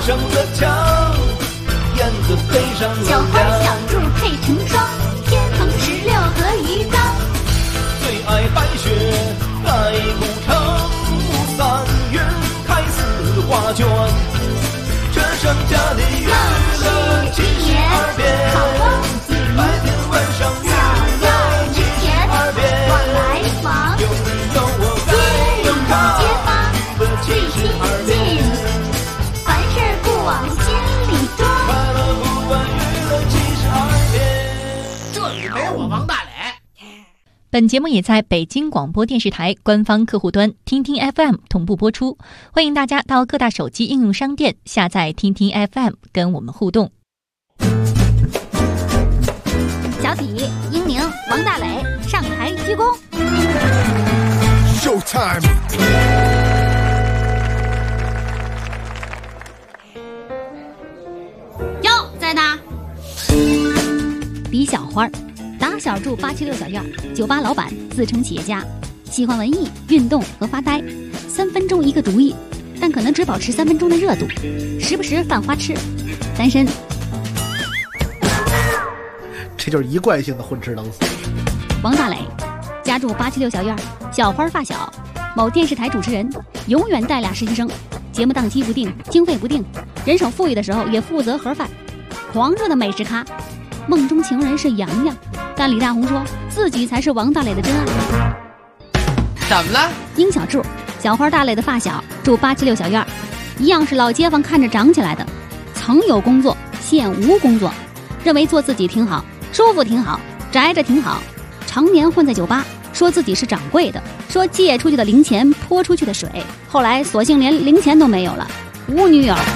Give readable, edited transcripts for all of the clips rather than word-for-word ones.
上的墙，燕子飞上了小花小兔配成双，天蓬16和鱼缸。 最爱白雪盖古城，3月开4画卷，这剩下的娱乐72变，白天晚上娱乐72变， 往来房， 有你有我该有他街坊最亲近，凡事不往心里装。 快乐不管娱乐72变， 这里没我王大磊。 本节目也在北京广播电视台官方客户端听听 FM 同步播出，欢迎大家到各大手机应用商店下载听听 FM 跟我们互动。 小体、英宁、王大磊上台鞠躬。 Showtime！ 哟，在呢。 李小花，打小住876小院，酒吧老板，自称企业家，喜欢文艺、运动和发呆，3分钟一个主意，但可能只保持3分钟的热度，时不时犯花痴，单身。 这就是一贯性的混吃等死。 王大磊，家住876小院，小花发小，某电视台主持人，永远带俩实习生，节目档期不定，经费不定，人手富裕的时候也负责盒饭，狂热的美食咖。梦中情人是洋洋，但李大红说自己才是王大磊的真爱。 怎么了？ 殷小柱，小花大磊的发小，住876小院，一样是老街坊看着长起来的，曾有工作，现无工作，认为做自己挺好，舒服挺好，宅着挺好，常年混在酒吧，说自己是掌柜的，说借出去的零钱泼出去的水，后来索性连零钱都没有了，无女友。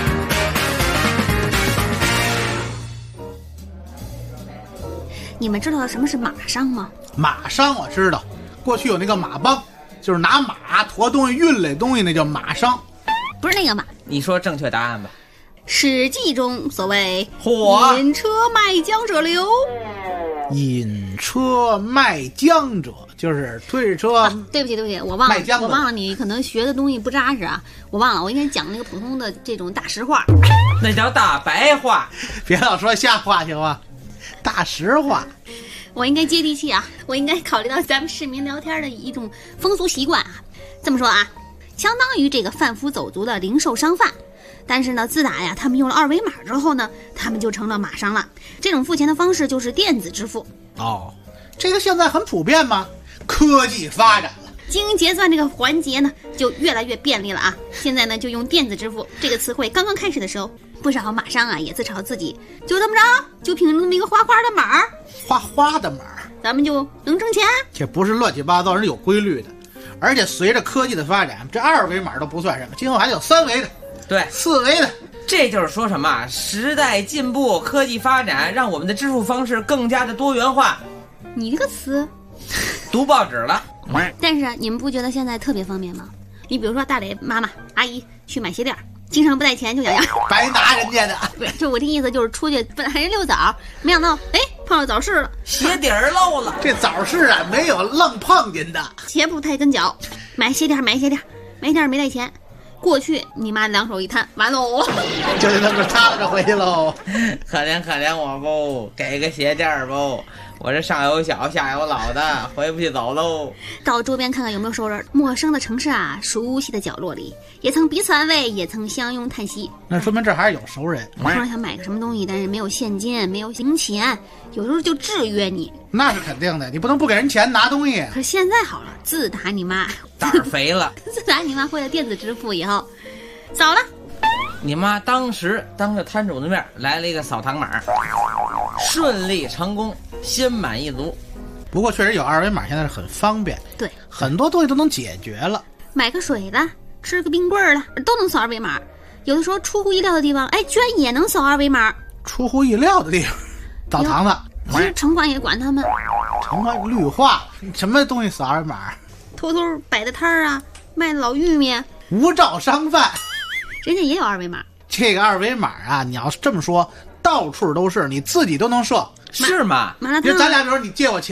你们知道什么是马商吗？ 马商我知道，过去有那个马帮，就是拿马驮东西运来东西，那叫马商。 不是那个马。 你说正确答案吧。 史记中所谓嚯， 引车卖浆者流。 引车卖浆者就是推着车、 对不起，我忘了， 卖浆的我忘了，你可能学的东西不扎实啊，我忘了，我应该讲那个普通的这种大实话。 那叫大白话。 别老说瞎话行吗？大实话。 我应该接地气啊，我应该考虑到咱们市民聊天的一种风俗习惯啊。这么说啊，相当于这个贩夫走卒的零售商贩。但是呢，自打呀他们用了2维码之后呢，他们就成了马商了。这种付钱的方式就是电子支付。 哦，这个现在很普遍吗？科技发展了， 经营结算这个环节呢就越来越便利了啊。现在呢就用电子支付这个词汇刚刚开始的时候，不少马商啊也自嘲自己就这么着，就凭那么一个花花的码， 花花的码， 咱们就能挣钱。 这不是乱七八糟，是有规律的。而且随着科技的发展，这2维码都不算什么，今后还有3维的， 对 ，4维的。 这就是说什么？时代进步，科技发展，让我们的支付方式更加的多元化。 你这个词读报纸了。 但是你们不觉得现在特别方便吗？你比如说大磊妈妈阿姨去买鞋垫，经常不带钱就想要， 白拿人家的。 不是，就我这意思就是出去本来溜枣，没想到碰到早市了， 鞋底儿漏了。 这早市啊没有愣碰见的， 鞋不太跟脚，买鞋垫没带钱。过去你妈2手一摊，完喽， 就得那么擦着回去喽。 可怜我不，给个鞋垫不？我这上有小下有老的，回不去走喽。 到周边看看有没有熟人。陌生的城市啊，熟悉的角落里，也曾彼此安慰，也曾相拥叹息。 那说明这还是有熟人。 突然想买个什么东西，但是没有现金，没有零钱，有时候就制约你。 那是肯定的，你不能不给人钱拿东西。 可是现在好了，自打你妈胆儿肥了， 自打你妈会了电子支付以后，早了。 你妈当时当着摊主的面来了一个扫堂码，顺利成功，心满意足。 不过确实有2维码，现在是很方便， 对， 很多东西都能解决了。 买个水了，吃个冰棍了，都能扫2维码。有的时候出乎意料的地方，居然也能扫2维码。 出乎意料的地方，澡堂子， 其实城管也管他们。 城管绿化，什么东西扫2维码？ 偷偷摆的摊儿啊，卖老玉米， 无照商贩， 人家也有2维码。 这个2维码啊，你要这么说，到处都是，你自己都能设， 是吗？ 麻辣烫， 比如咱俩，比如你借我钱，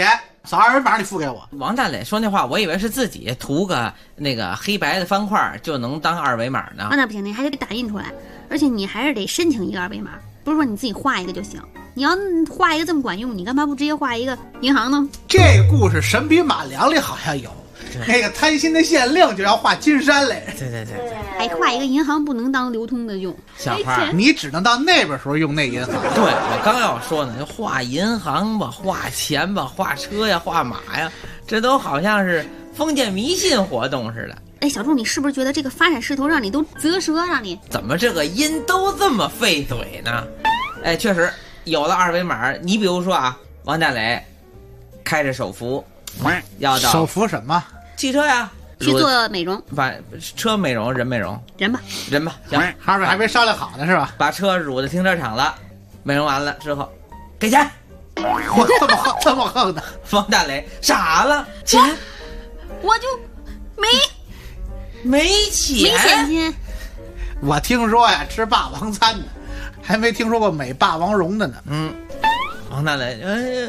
扫二维码你付给我。 王大磊说那话，我以为是自己涂个那个黑白的方块就能当二维码呢。 那不行，你还得打印出来，而且你还是得申请一个二维码，不是说你自己画一个就行。你要画一个这么管用，你干嘛不直接画一个银行呢？ 这个故事《神笔马良》里好像有，那个贪心的县令就要画金山来。 对， 还画一个银行不能当流通的用。 小花， 你只能到那边时候用那银行。 对，我刚要说呢，就画银行吧，画钱吧，画车呀，画马呀，这都好像是封建迷信活动似的。 哎，小柱，你是不是觉得这个发展势头让你都啧舌，让你怎么这个音都这么费嘴呢？哎，确实有了二维码，你比如说啊，王大磊开着手扶要到手扶什么？ 汽车呀， 去做美容？ 把车美容，人美容， 人吧， 行， 二位还没商量好呢是吧？ 把车掳到停车场了，美容完了之后给钱。 我这么横的。 王大磊傻了，钱我就没现金。 我听说呀，吃霸王餐的，还没听说过美霸王蓉的呢。 王大磊，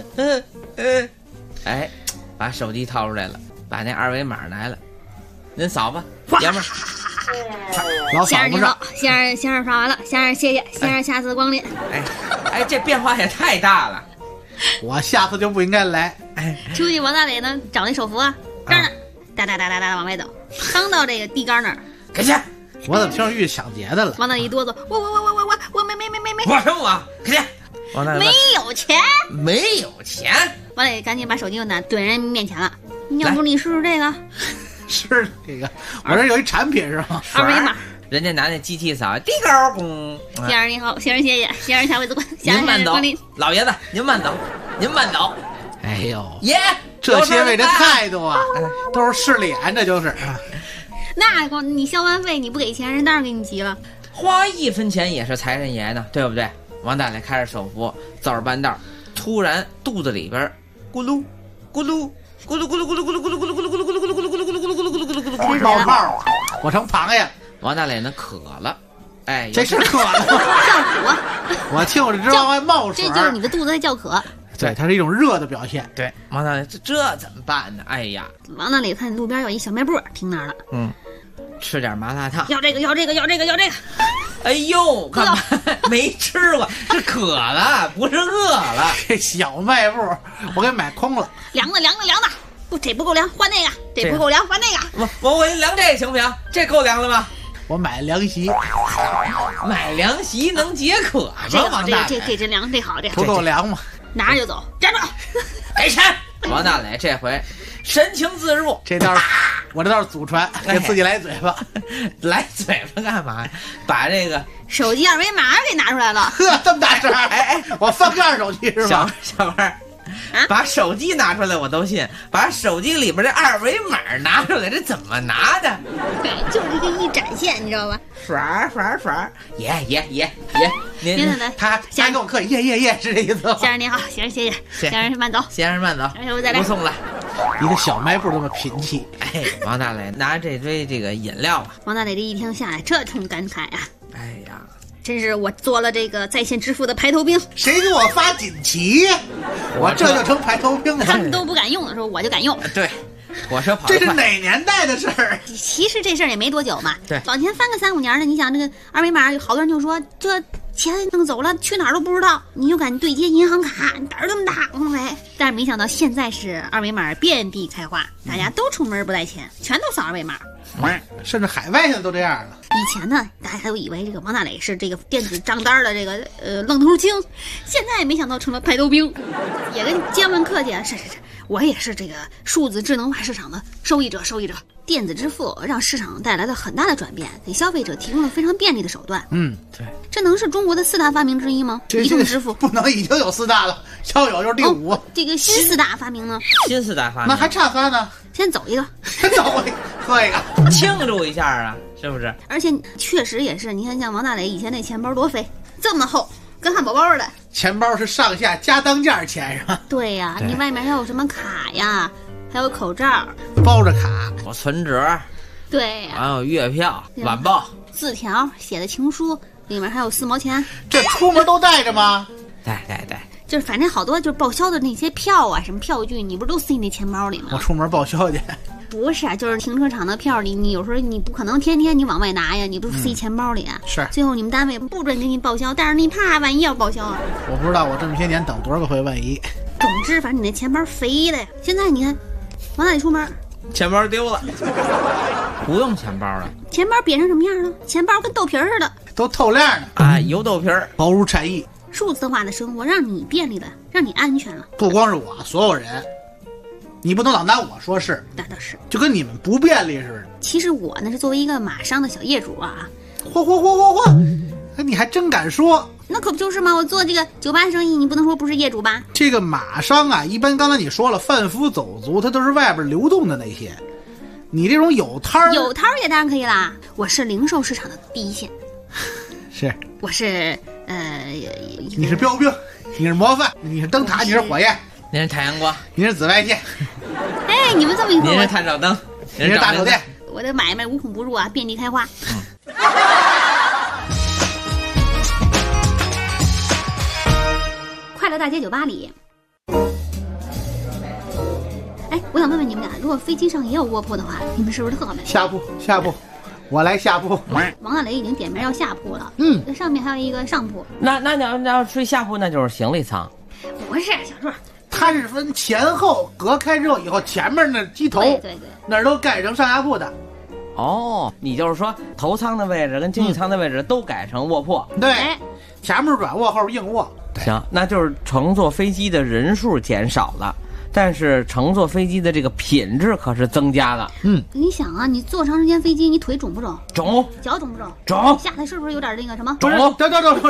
哎，把手机掏出来了，把那二维码来了，您扫吧，爷们儿。 老扫不上。 先生刷完了，先生谢谢，先生下次光临。 哎，这变化也太大了， 我下次就不应该来。 出去，王大磊呢找那手扶啊，这儿呢，哒哒往外走，刚到这个地杆那儿， 给钱。 我怎么听着遇抢劫的了？ 王大磊一哆嗦，我没， 我说我给钱。王大磊没有钱。 没有钱。 王大磊赶紧把手机又拿怼人面前了，要不你试试这个？ 是这个，我这有一产品是吗？ 二维码。 人家拿那机器扫，地高公。 先生你好，先生谢谢，先生下回再见。 您慢走，老爷子您慢走，您慢走。 哎呦， 爷， 这些位这态度啊，都是势利眼，这就是。 那光你消完费你不给钱，人当然给你急了。 花1分钱也是财神爷呢，对不对？王大磊开着手扶走着半道，突然肚子里边咕噜咕噜咕噜咕噜咕噜咕噜咕噜咕噜咕噜咕噜咕噜咕噜咕噜咕噜咕噜咕噜咕噜咕噜冒泡了，我成螃蟹。 王大磊呢渴了，哎， 这是渴了， 叫渴。 我听我这直往外冒水， 这就是你的肚子在叫渴。 对，它是一种热的表现。 对，王大磊这怎么办呢？哎呀， 王大磊看路边有一小卖部，停那儿了。 吃点麻辣烫， 要这个。 哎呦，干嘛没吃过？是渴了，不是饿了。 这小卖部我给买空了， 凉的，不，这不够凉，换那个，这不够凉，换那个。 我给你量这行不行？这够凉了吗？ 我买凉席， 买凉席能解渴吗？ 这好，这真凉，这好，这不够凉吗？ 拿着就走，站住， 给钱。王大磊这回神情自若， 这倒是我这倒是祖传，给自己来嘴巴， 来嘴巴干嘛？把这个手机二维码给拿出来了。 呵，这么大声！哎，我翻盖手机是吧？ 小花，把手机拿出来我都信，把手机里边的二维码拿出来，这怎么拿的？ 对，就是这个一展现，你知道吧？ 耍，爷， 您他跟我客气，耶，是这意思吗？ 先生您好，先生谢谢，先生慢走， 先生慢走， 我再来， 不送了。 一个小卖部这么贫气， 哎，王大磊拿这堆这个饮料啊， 王大磊这一听下来，这通感慨啊！ 哎呀， 真是我做了这个在线支付的排头兵， 谁给我发锦旗，我这就成排头兵了。 他们都不敢用的时候，我就敢用。 对。火车跑， 这是哪年代的事儿？ 其实这事儿也没多久嘛。 对， 往前翻个3、5年的，你想这个二维码，有好多人就说这钱弄走了，去哪儿都不知道，你就敢对接银行卡，你胆儿这么大，但是没想到现在是二维码遍地开花，大家都出门不带钱，全都扫二维码。 甚至海外现在都这样了。 以前呢，大家都以为这个王大磊是这个电子账单的这个愣头青，现在也没想到成了排头兵，也跟姜文客气啊，是。我也是这个数字智能化市场的受益者。电子支付让市场带来了很大的转变，给消费者提供了非常便利的手段。 对， 这能是中国的4大发明之一吗？移动支付不能，已经有4大了，要有就是第5。 这个新4大发明呢？ 新4大发明， 那还差3呢。 先走一个， 喝一个， 庆祝一下啊，是不是？ 而且确实也是，你看像王大磊以前那钱包多肥，这么厚，跟汉堡包似的。 钱包是上下加当件钱是吧？ 对呀，你外面还有什么卡呀，还有口罩， 包着卡， 我存折， 对呀， 还有月票、晚报、 字条写的情书，里面还有4毛钱。 这出门都带着吗？ 带。 就是反正好多就是报销的那些票啊，什么票据，你不是都塞那钱包里吗？ 我出门报销去。 不是，就是停车场的票里，你有时候你不可能天天你往外拿呀，你都塞钱包里啊。 是。 最后你们单位不准给你报销，但是你怕万一要报销啊。 我不知道我这么些年等多少个回万一。 总之，反正你那钱包肥的呀。现在你看，往哪里出门？ 钱包丢了，不用钱包了。 钱包变成什么样了？钱包跟豆皮似的， 都透亮的啊，油豆皮儿， 毫无禅意。 数字化的生活让你便利了，让你安全了。 不光是我，所有人。你不能老拿我说事， 那倒是， 就跟你们不便利似的。 其实我呢是作为一个马商的小业主啊， 嚯，你还真敢说？ 那可不就是吗？我做这个酒吧生意，你不能说不是业主吧？ 这个马商啊，一般刚才你说了，贩夫走卒，它都是外边流动的那些。你这种有摊儿， 有摊儿也当然可以啦。我是零售市场的第一线， 是， 我是你是标兵，你是模范，你是灯塔，你是火焰。 您是太阳光， 您是紫外线。 哎，你们这么一说， 您是探照灯， 您是大酒店。 我的买卖无孔不入啊，遍地开花。快乐大街酒吧里，哎，我想问问你们俩，如果飞机上也有卧铺的话，你们是不是特好买？ 下铺，我来下铺。 王大雷已经点名要下铺了， 那上面还有一个上铺。 那要睡下铺，那就是行李舱。 不是，小柱。 它是分前后隔开之后，以后前面那机头， 对， 那儿都改成上下铺的。 哦，你就是说头舱的位置跟经济舱的位置都改成卧铺。 对，前面软卧，后边硬卧。 行，那就是乘坐飞机的人数减少了，但是乘坐飞机的这个品质可是增加了。 你想啊，你坐长时间飞机，你腿肿不肿？ 肿。 脚肿不肿？ 肿。 下来是不是有点那个什么？ 肿。等。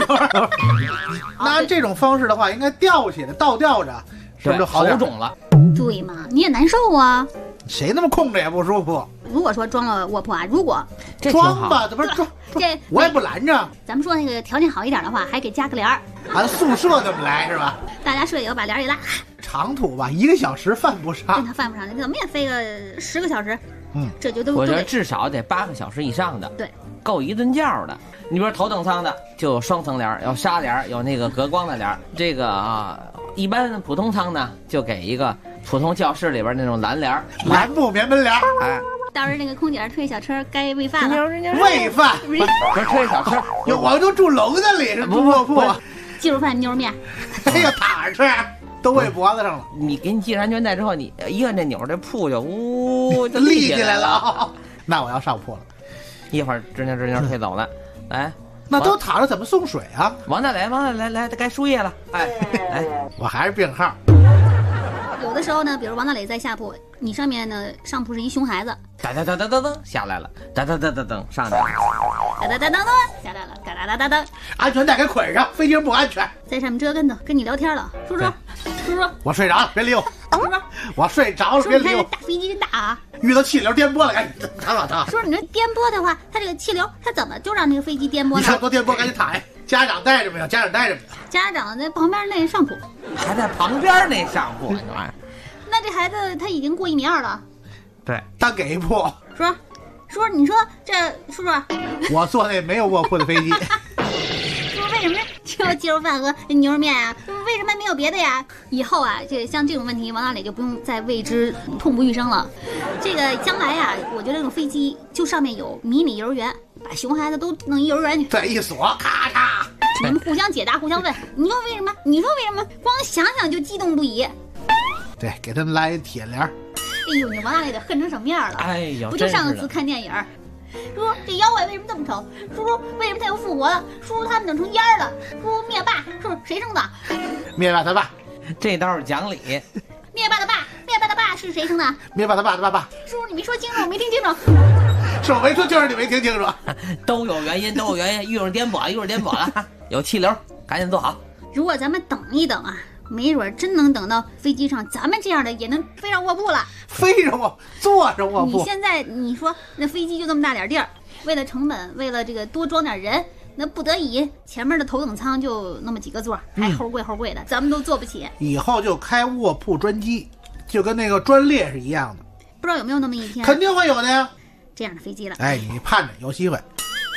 那这种方式的话，应该吊起来，倒吊着，是不是就好点？ 肿了。 对嘛，你也难受啊。 谁那么空着也不舒服？ 如果说装了卧铺啊，如果装吧，这不是装， 这我也不拦着。 咱们说那个条件好一点的话，还给加个帘儿。 按宿舍这么来是吧？ 大家睡以后把帘儿一拉。 长途吧，1个小时犯不上。 他犯不上，怎么也飞个10个小时。这就都我觉得至少得8个小时以上的， 对， 够一顿觉的。你比如头等舱的就有双层帘，有纱帘，有那个隔光的帘。这个啊，一般普通舱呢就给一个普通教室里边那种蓝帘， 蓝布棉门帘。 哎， 到时候那个空姐推小车该喂饭了。 喂饭不是推小车， 我都住楼子里，是住卧铺。 鸡肉饭、牛肉面， 哎呀，躺着吃，都喂脖子上了。 你给你系上安全带之后，你一摁这钮，这铺就就立起来了。那我要上铺了， 一会儿吱扭推走了。来， 那都躺着怎么送水啊？ 王大雷，来，该输液了。哎， 我还是病号。 有的时候呢，比如王大磊在下铺，你上面呢上铺是一熊孩子， 噔下来了，噔上来了， 噔下来了，噔， 安全带给捆上，飞机上不安全。 在上面折跟头跟你聊天了，叔叔， 我睡着了，别理我。 叔叔， 我睡着了，别理我。 大飞机真大啊！ 遇到气流颠簸了，赶紧躺。 叔叔，你这颠簸的话，它这个气流，它怎么就让那个飞机颠簸呢？ 你看多颠簸，赶紧躺下。家长带着没有？家长在旁边那上铺， 还在旁边那上铺，这玩意儿。 那这孩子他已经过1.2米了。 对， 单给一铺。 叔，你说这叔叔， 我坐那没有卧铺的飞机。 叔，为什么只有鸡肉饭和牛肉面啊？为什么没有别的呀？以后啊，像这种问题，王大磊就不用再为之痛不欲生了。这个将来啊，我觉得这种飞机就上面有迷你幼儿园，把熊孩子都弄一幼儿园去， 对，一锁，咔嚓， 你们互相解答，互相问。你说为什么？光想想就激动不已。 对，给他们来一铁帘。 哎呦，你王大磊得恨成什么样了？ 哎呦， 不就上次看电影，叔叔这妖怪为什么这么丑？叔叔为什么他又复活了？叔叔他们整成烟了？叔叔灭霸是谁生的？ 灭霸他爸， 这倒是讲理。 灭霸的爸是谁生的？ 灭霸他爸的爸。 叔叔你没说清楚，我没听清楚。 是我没说清楚，你没听清楚。 都有原因，遇上颠簸了，有气流，赶紧坐好。 如果咱们等一等啊，没准真能等到飞机上咱们这样的也能飞上卧铺了。 飞上卧，坐上卧铺。 你现在你说那飞机就这么大点地儿，为了成本，为了这个多装点人，那不得已前面的头等舱就那么几个座，还齁贵的，咱们都坐不起。 以后就开卧铺专机，就跟那个专列是一样的。 不知道有没有那么一天？ 肯定会有的呀。 这样的飞机了。 哎，你盼着有机会。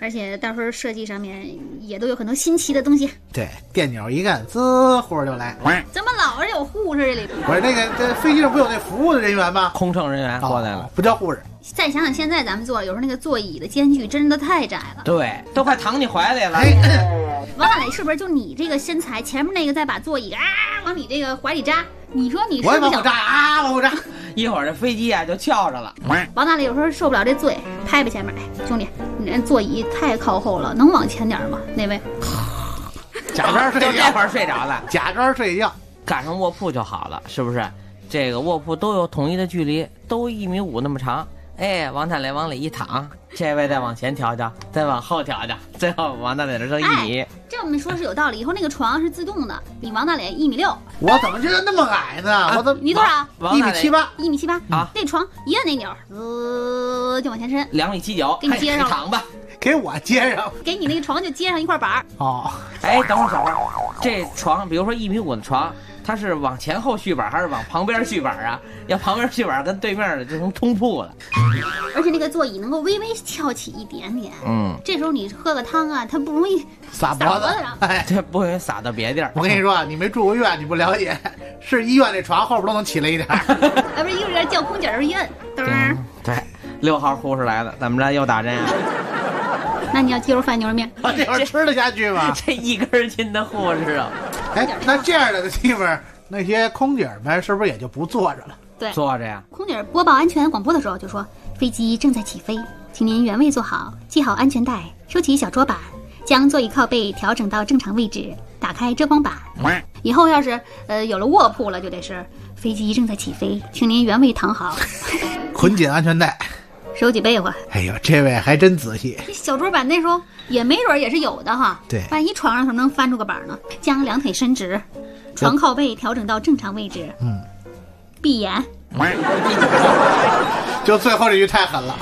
而且到时候设计上面也都有很多新奇的东西。 对，电钮一干，滋，护士就来。 怎么老是有护士这里边？ 不是那个这飞机上不有那服务的人员吗？ 空乘人员过来了， 不叫护士。 再想想现在咱们坐，有时候那个座椅的间距真的太窄了， 对，都快躺你怀里了。 王大磊是不是就你这个身材，前面那个再把座椅往你这个怀里扎？你说你是不是想我也往后扎啊，往后扎？ 一会儿这飞机啊就翘着了。 王大磊有时候受不了这罪，拍拍前面，哎，兄弟，你这座椅太靠后了，能往前点吗？那位， 假装睡就这觉， 会儿睡着了， 假装睡觉。 赶上卧铺就好了，是不是？这个卧铺都有统一的距离，都1.5米那么长。哎，王大磊往里一躺，这位再往前调调，再往后调调，最后王大磊这1米。 这么说是有道理。以后那个床是自动的，你王大磊1.6米， 我怎么觉得那么矮呢？我怎么你多少 ？1.78 米，1.78米啊！ 那床一按那钮，就往前伸 2.79米， 给你接上了。 躺吧， 给我接上， 给你那个床就接上一块板。 哦， 哎，等会儿小花，这床比如说1.5米的床，它是往前后续板还是往旁边续板啊？要旁边续板跟对面的就成通铺了。 而且那个座椅能够微微翘起一点点。这时候你喝个汤啊，它不容易撒脖子上。 哎， 这不容易撒到别地儿。 我跟你说，你没住过院，你不了解，是医院那床后边都能起来一点。 不是，有点叫空姐儿一摁，噔。 对，6号护士来了，怎么着又打针啊？ 那你要鸡肉饭牛肉面， 这会儿吃得下去吗？ 这1根筋的护士啊！ 哎，那这样的地方，那些空姐们是不是也就不坐着了？ 对， 坐着呀。 空姐播报安全广播的时候就说：“飞机正在起飞，请您原位坐好，系好安全带，收起小桌板，将座椅靠背调整到正常位置，打开遮光板。以后要是有了卧铺了，就得是飞机正在起飞，请您原位躺好， 捆紧安全带， 手举被窝。” 哎呦，这位还真仔细。 这小桌板那时候也没准也是有的哈。 对， 万一床上能翻出个板呢？将两腿伸直，床靠背调整到正常位置。闭眼。 就最后这句太狠了。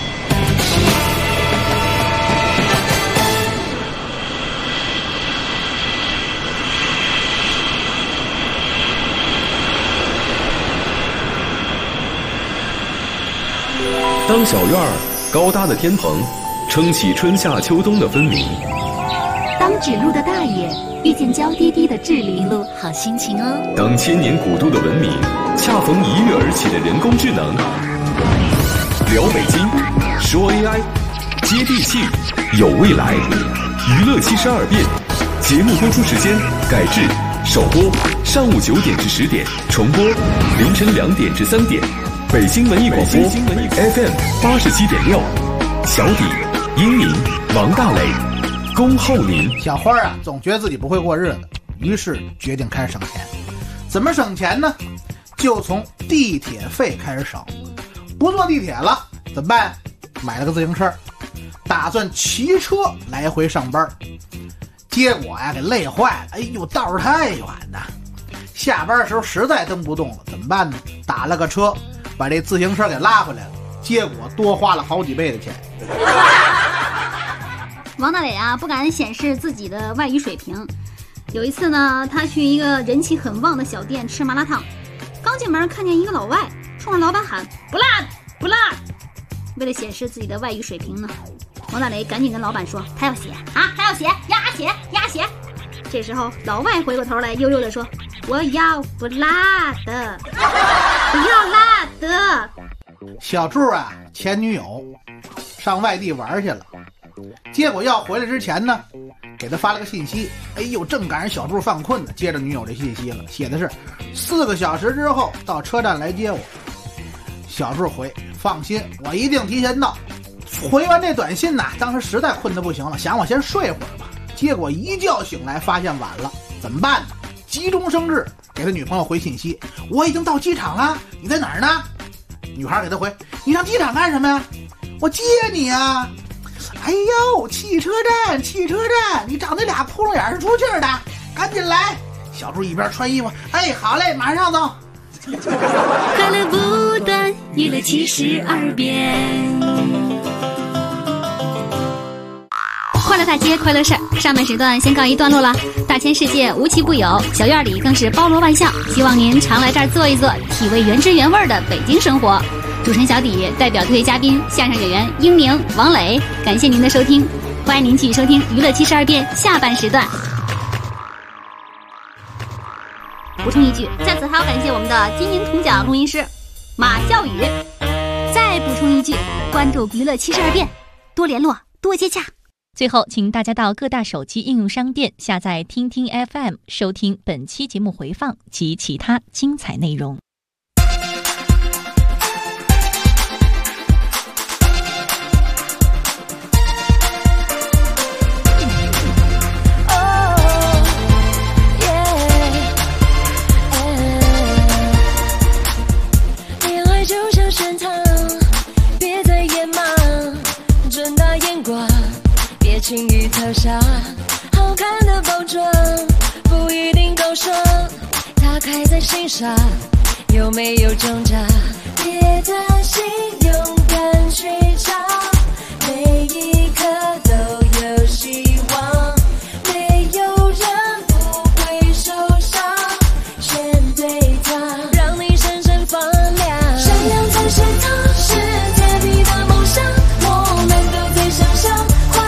当小院儿高大的天棚撑起春夏秋冬的分明， 当指路的大爷遇见娇滴滴的智力路，好心情哦。 当千年古都的文明恰逢一跃而起的人工智能，聊北京，说 AI， 接地气，有未来。娱乐72变，节目播出时间改制首播上午9点至10点，重播凌晨2点至3点。北京文艺广播 FM 87.6，小底、英宁、王大磊恭候您。 小花啊，总觉得自己不会过日子，于是决定开始省钱。怎么省钱呢？就从地铁费开始省。不坐地铁了怎么办？买了个自行车，打算骑车来回上班。结果呀，给累坏了。哎呦，道儿太远呐！下班的时候实在蹬不动了，怎么办呢？打了个车，把这自行车给拉回来了。结果多花了好几倍的钱。 王大磊啊，不敢显示自己的外语水平。有一次呢，他去一个人气很旺的小店吃麻辣烫，刚进门看见一个老外冲着老板喊不辣不辣。为了显示自己的外语水平呢，王大磊赶紧跟老板说他要血啊，他要血，鸭血鸭血。这时候老外回过头来悠悠地说，我要不辣的，不要辣的。 小柱啊，前女友上外地玩去了，结果要回来之前呢，给他发了个信息。哎呦，正赶上小柱犯困呢，接着女友这信息了，写的是4个小时之后到车站来接我。小柱回，放心，我一定提前到。回完这短信呢，当时实在困得不行了，想我先睡会儿吧。结果一觉醒来发现晚了，怎么办呢？急中生智，给他女朋友回信息，我已经到机场了，你在哪儿呢？女孩给他回，你上机场干什么呀？我接你啊。哎呦，汽车站，你长那俩窟窿眼是出气儿的，赶紧来。小柱一边穿衣服，哎，好嘞，马上走。 快乐不断，娱乐72变。 快乐大街快乐事儿，上半时段先告一段落了。大千世界无奇不有，小院里更是包罗万象，希望您常来这儿坐一坐，体味原汁原味的北京生活。主持人小底代表特约嘉宾相声演员英宁、王磊，感谢您的收听。 欢迎您继续收听娱乐72变下半时段。补充一句，在此还要感谢我们的金银铜奖录音师马笑宇。再补充一句，关注娱乐72变，多联络，多接洽。 最后，请大家到各大手机应用商店下载听听 FM， 收听本期节目回放及其他精彩内容。 轻易投降，好看的包装不一定够爽，打开在心上，有没有挣扎？别担心，勇敢去找，每一刻都有希望，没有人不会受伤，选对它，让你闪闪发亮。闪亮在身旁是甜蜜的梦想，我们都在想象。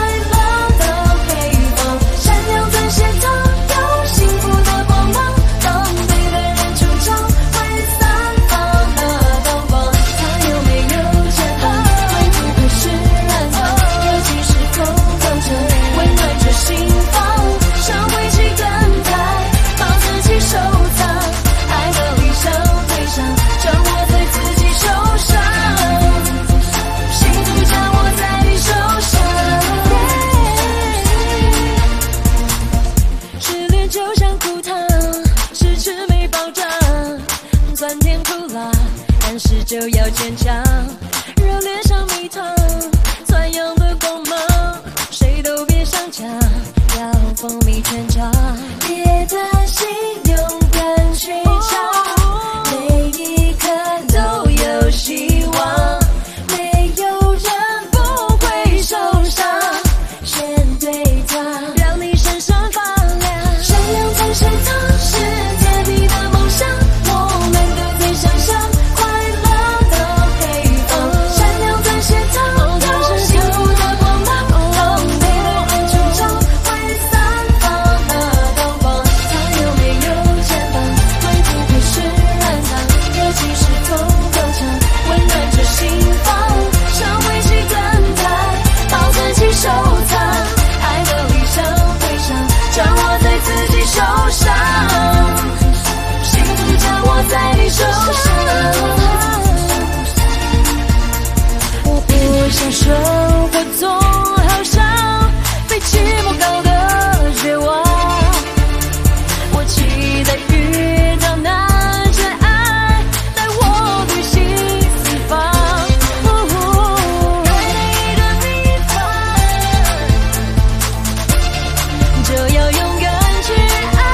就要坚强，热烈像蜜糖，钻阳的光芒，谁都别想抢，要风靡全场。别担心，勇敢去找，每一刻都有希望，没有人不会受伤，选对它，让你闪闪发亮。闪亮在身旁是甜蜜的梦想，我们都在想象。在你手上，我不想说我总好像被寂寞搞得绝望，我期待遇到那真爱，带我旅行四方，爱的地方就要勇敢去爱。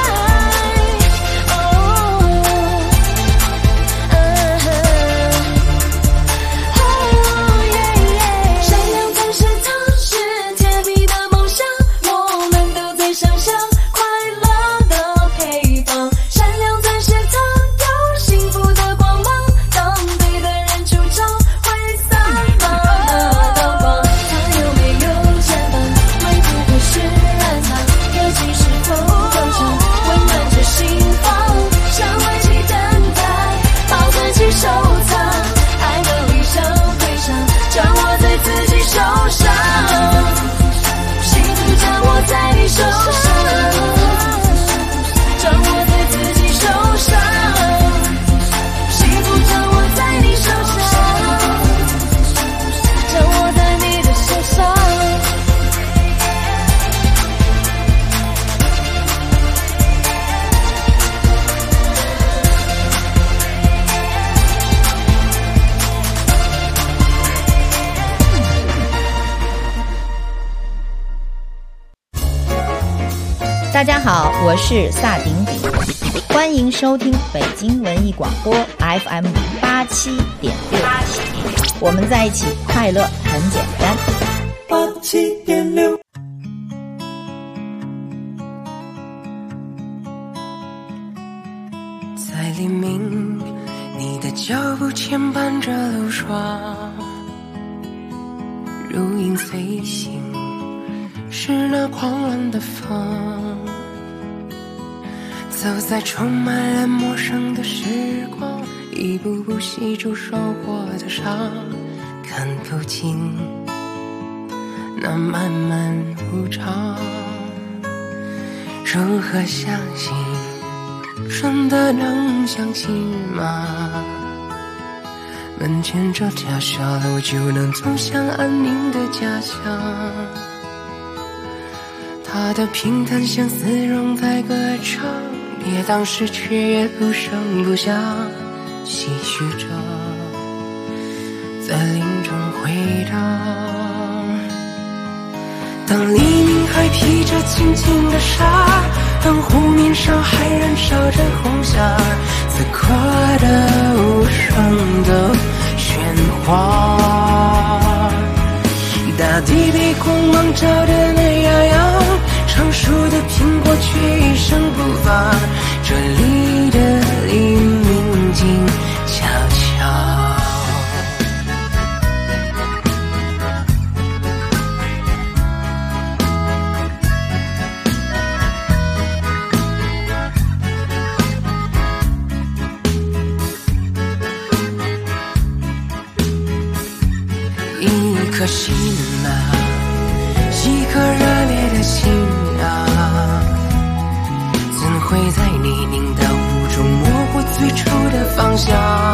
大家好，我是萨顶顶，欢迎收听北京文艺广播 FM 87.6，我们在一起，快乐很简单。 87.6。在黎明，你的脚步牵绊着路霜，如影随形， 是那狂乱的风，走在充满了陌生的时光，一步步细数受过的伤，看不尽那漫漫无常。如何相信，真的能相信吗？门前这条小路就能走向安宁的家乡，它的平淡像丝绒在歌唱，也当时却也不声不响，唏嘘着在林中回荡。当黎明还披着轻轻的纱，当湖面上还燃烧着红霞，此刻的无声的喧哗，大地被光芒照得暖洋洋，成熟的苹果却一声不发，这里的黎明静悄悄。一颗心啊，一颗热烈的心啊，怎会在泥泞的雾中模糊最初的方向？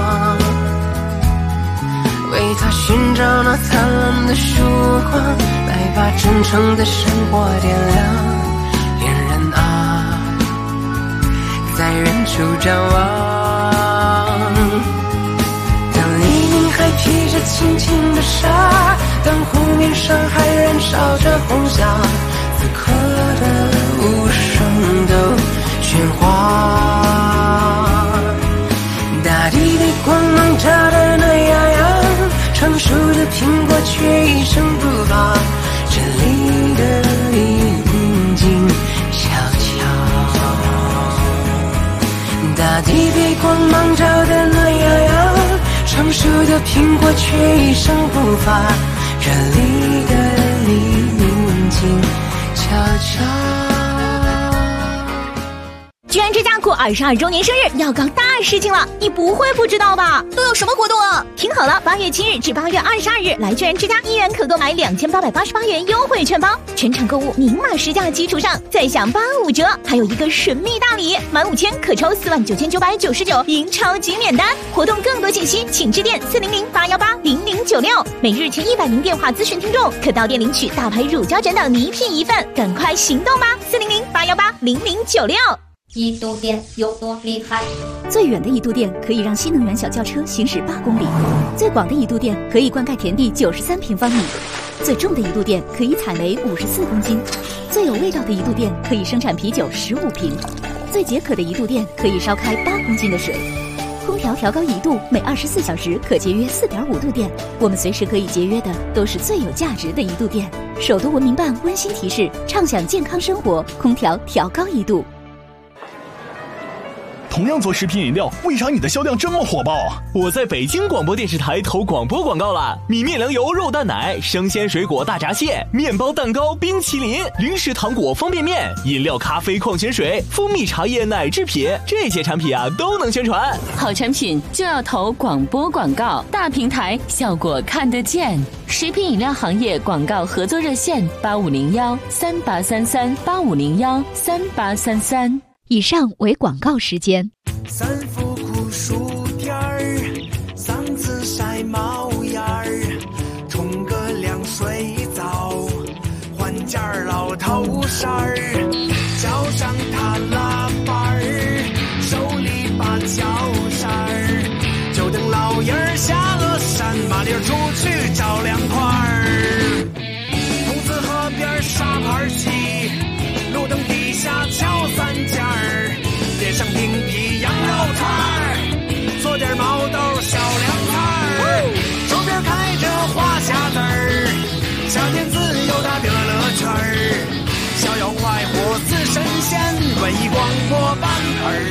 为他寻找那灿烂的曙光，来把真诚的生活点亮。恋人啊，在远处张望，当黎明还披着轻轻的纱，当湖面上还燃烧着红霞，此刻的无声的喧哗，大地被光芒照得暖洋洋，成熟的苹果却一声不发，这里的黎明静悄悄，大地被光芒照得暖洋洋，成熟的苹果却一声不发，这里的黎明静悄悄。 居然之家过22周年生日要搞大事情了，你不会不知道吧？都有什么活动啊？听好了，8月7日至8月22日来居然之家，1元可购买2888元优惠券包，全场购物明码实价基础上再享85折，还有一个神秘大礼，满5000可抽49999赢超级免单。活动更多信息请致电400-818-0096，每日前100名电话咨询听众可到店领取大牌乳胶枕等礼品1份，赶快行动吧！400-818-0096。 一度电有多厉害？ 最远的一度电可以让新能源小轿车行驶8公里，最广的一度电可以灌溉田地93平方米，最重的一度电可以采煤54公斤，最有味道的一度电可以生产啤酒15瓶，最解渴的一度电可以烧开8公斤的水。空调调高1度，每24小时可节约4.5度电。我们随时可以节约的都是最有价值的一度电。首都文明办温馨提示：畅享健康生活，空调调高1度。 同样做食品饮料，为啥你的销量这么火爆啊？我在北京广播电视台投广播广告了，米面粮油肉蛋奶、生鲜水果大闸蟹、面包蛋糕、冰淇淋、零食糖果方便面、饮料咖啡矿泉水、蜂蜜茶叶奶制品，这些产品啊都能宣传。 好产品就要投广播广告，大平台效果看得见。食品饮料行业广告合作热线8501-3833-8501-3833。 以上为广告时间。 三伏酷暑天儿，嗓子晒冒烟儿，冲个凉水澡，换件老头衫儿，脚上踏拉板儿，手里把脚扇儿，就等老爷儿下了山，麻溜出去找凉快儿。筒子河边沙盘棋，路灯底下敲3件儿，点上冰皮羊肉串儿，做点毛豆小凉菜儿，周边开着花匣子儿，夏天自由的乐乐圈儿，逍遥快活似神仙，文艺广播伴耳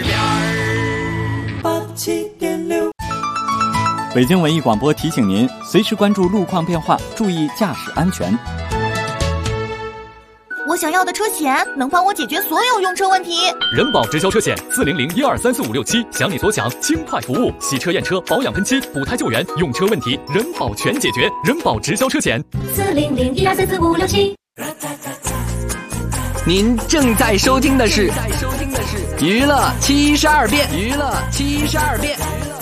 边儿。87.6。 北京文艺广播提醒您，随时关注路况变化，注意驾驶安全。 我想要的车险能帮我解决所有用车问题。 人保直销车险40012345677，想你所想，轻快服务，洗车验车、保养喷漆、补胎救援，用车问题人保全解决。人保直销车险 40012345677。 您正在收听的是娱乐72变。娱乐72变。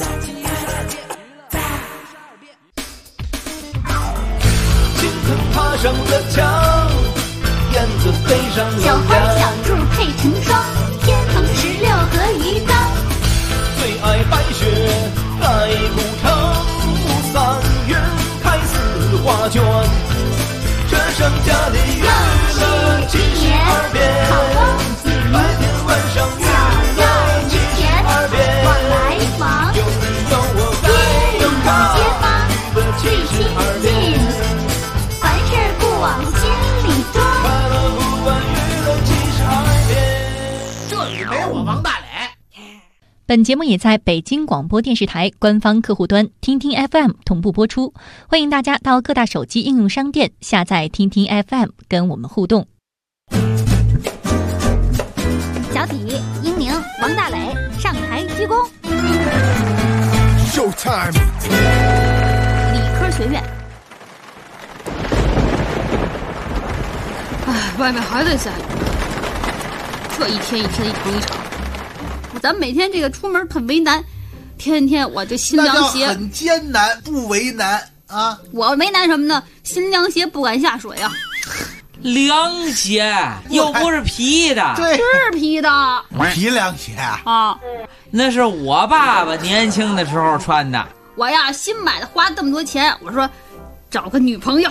青藤爬上了墙，燕子飞上了小花小兔配成双，天蓬16和鱼缸。 最爱白雪盖古城，3月开4画卷。这剩下的娱乐72变，白天晚上娱乐72变。 往来房， 有你有我该有他， 街坊最亲近，凡事不往心里装。 快乐不完娱乐72变。 这里没我王大磊。 本节目也在北京广播电视台官方客户端听听 FM 同步播出，欢迎大家到各大手机应用商店下载听听 FM 跟我们互动。 小体、英宁、王大磊上台鞠躬。 Showtime。 理科学院。 外面还在下雨，这一天一天一场一场。咱每天这个出门很为难，天天我这新凉鞋很艰难，不为难啊！ 我为难什么呢？新凉鞋不敢下水啊！ 凉鞋又不是皮的， 对， 是皮的， 皮凉鞋啊！ 那是我爸爸年轻的时候穿的。 我呀，新买的，花这么多钱，我说找个女朋友。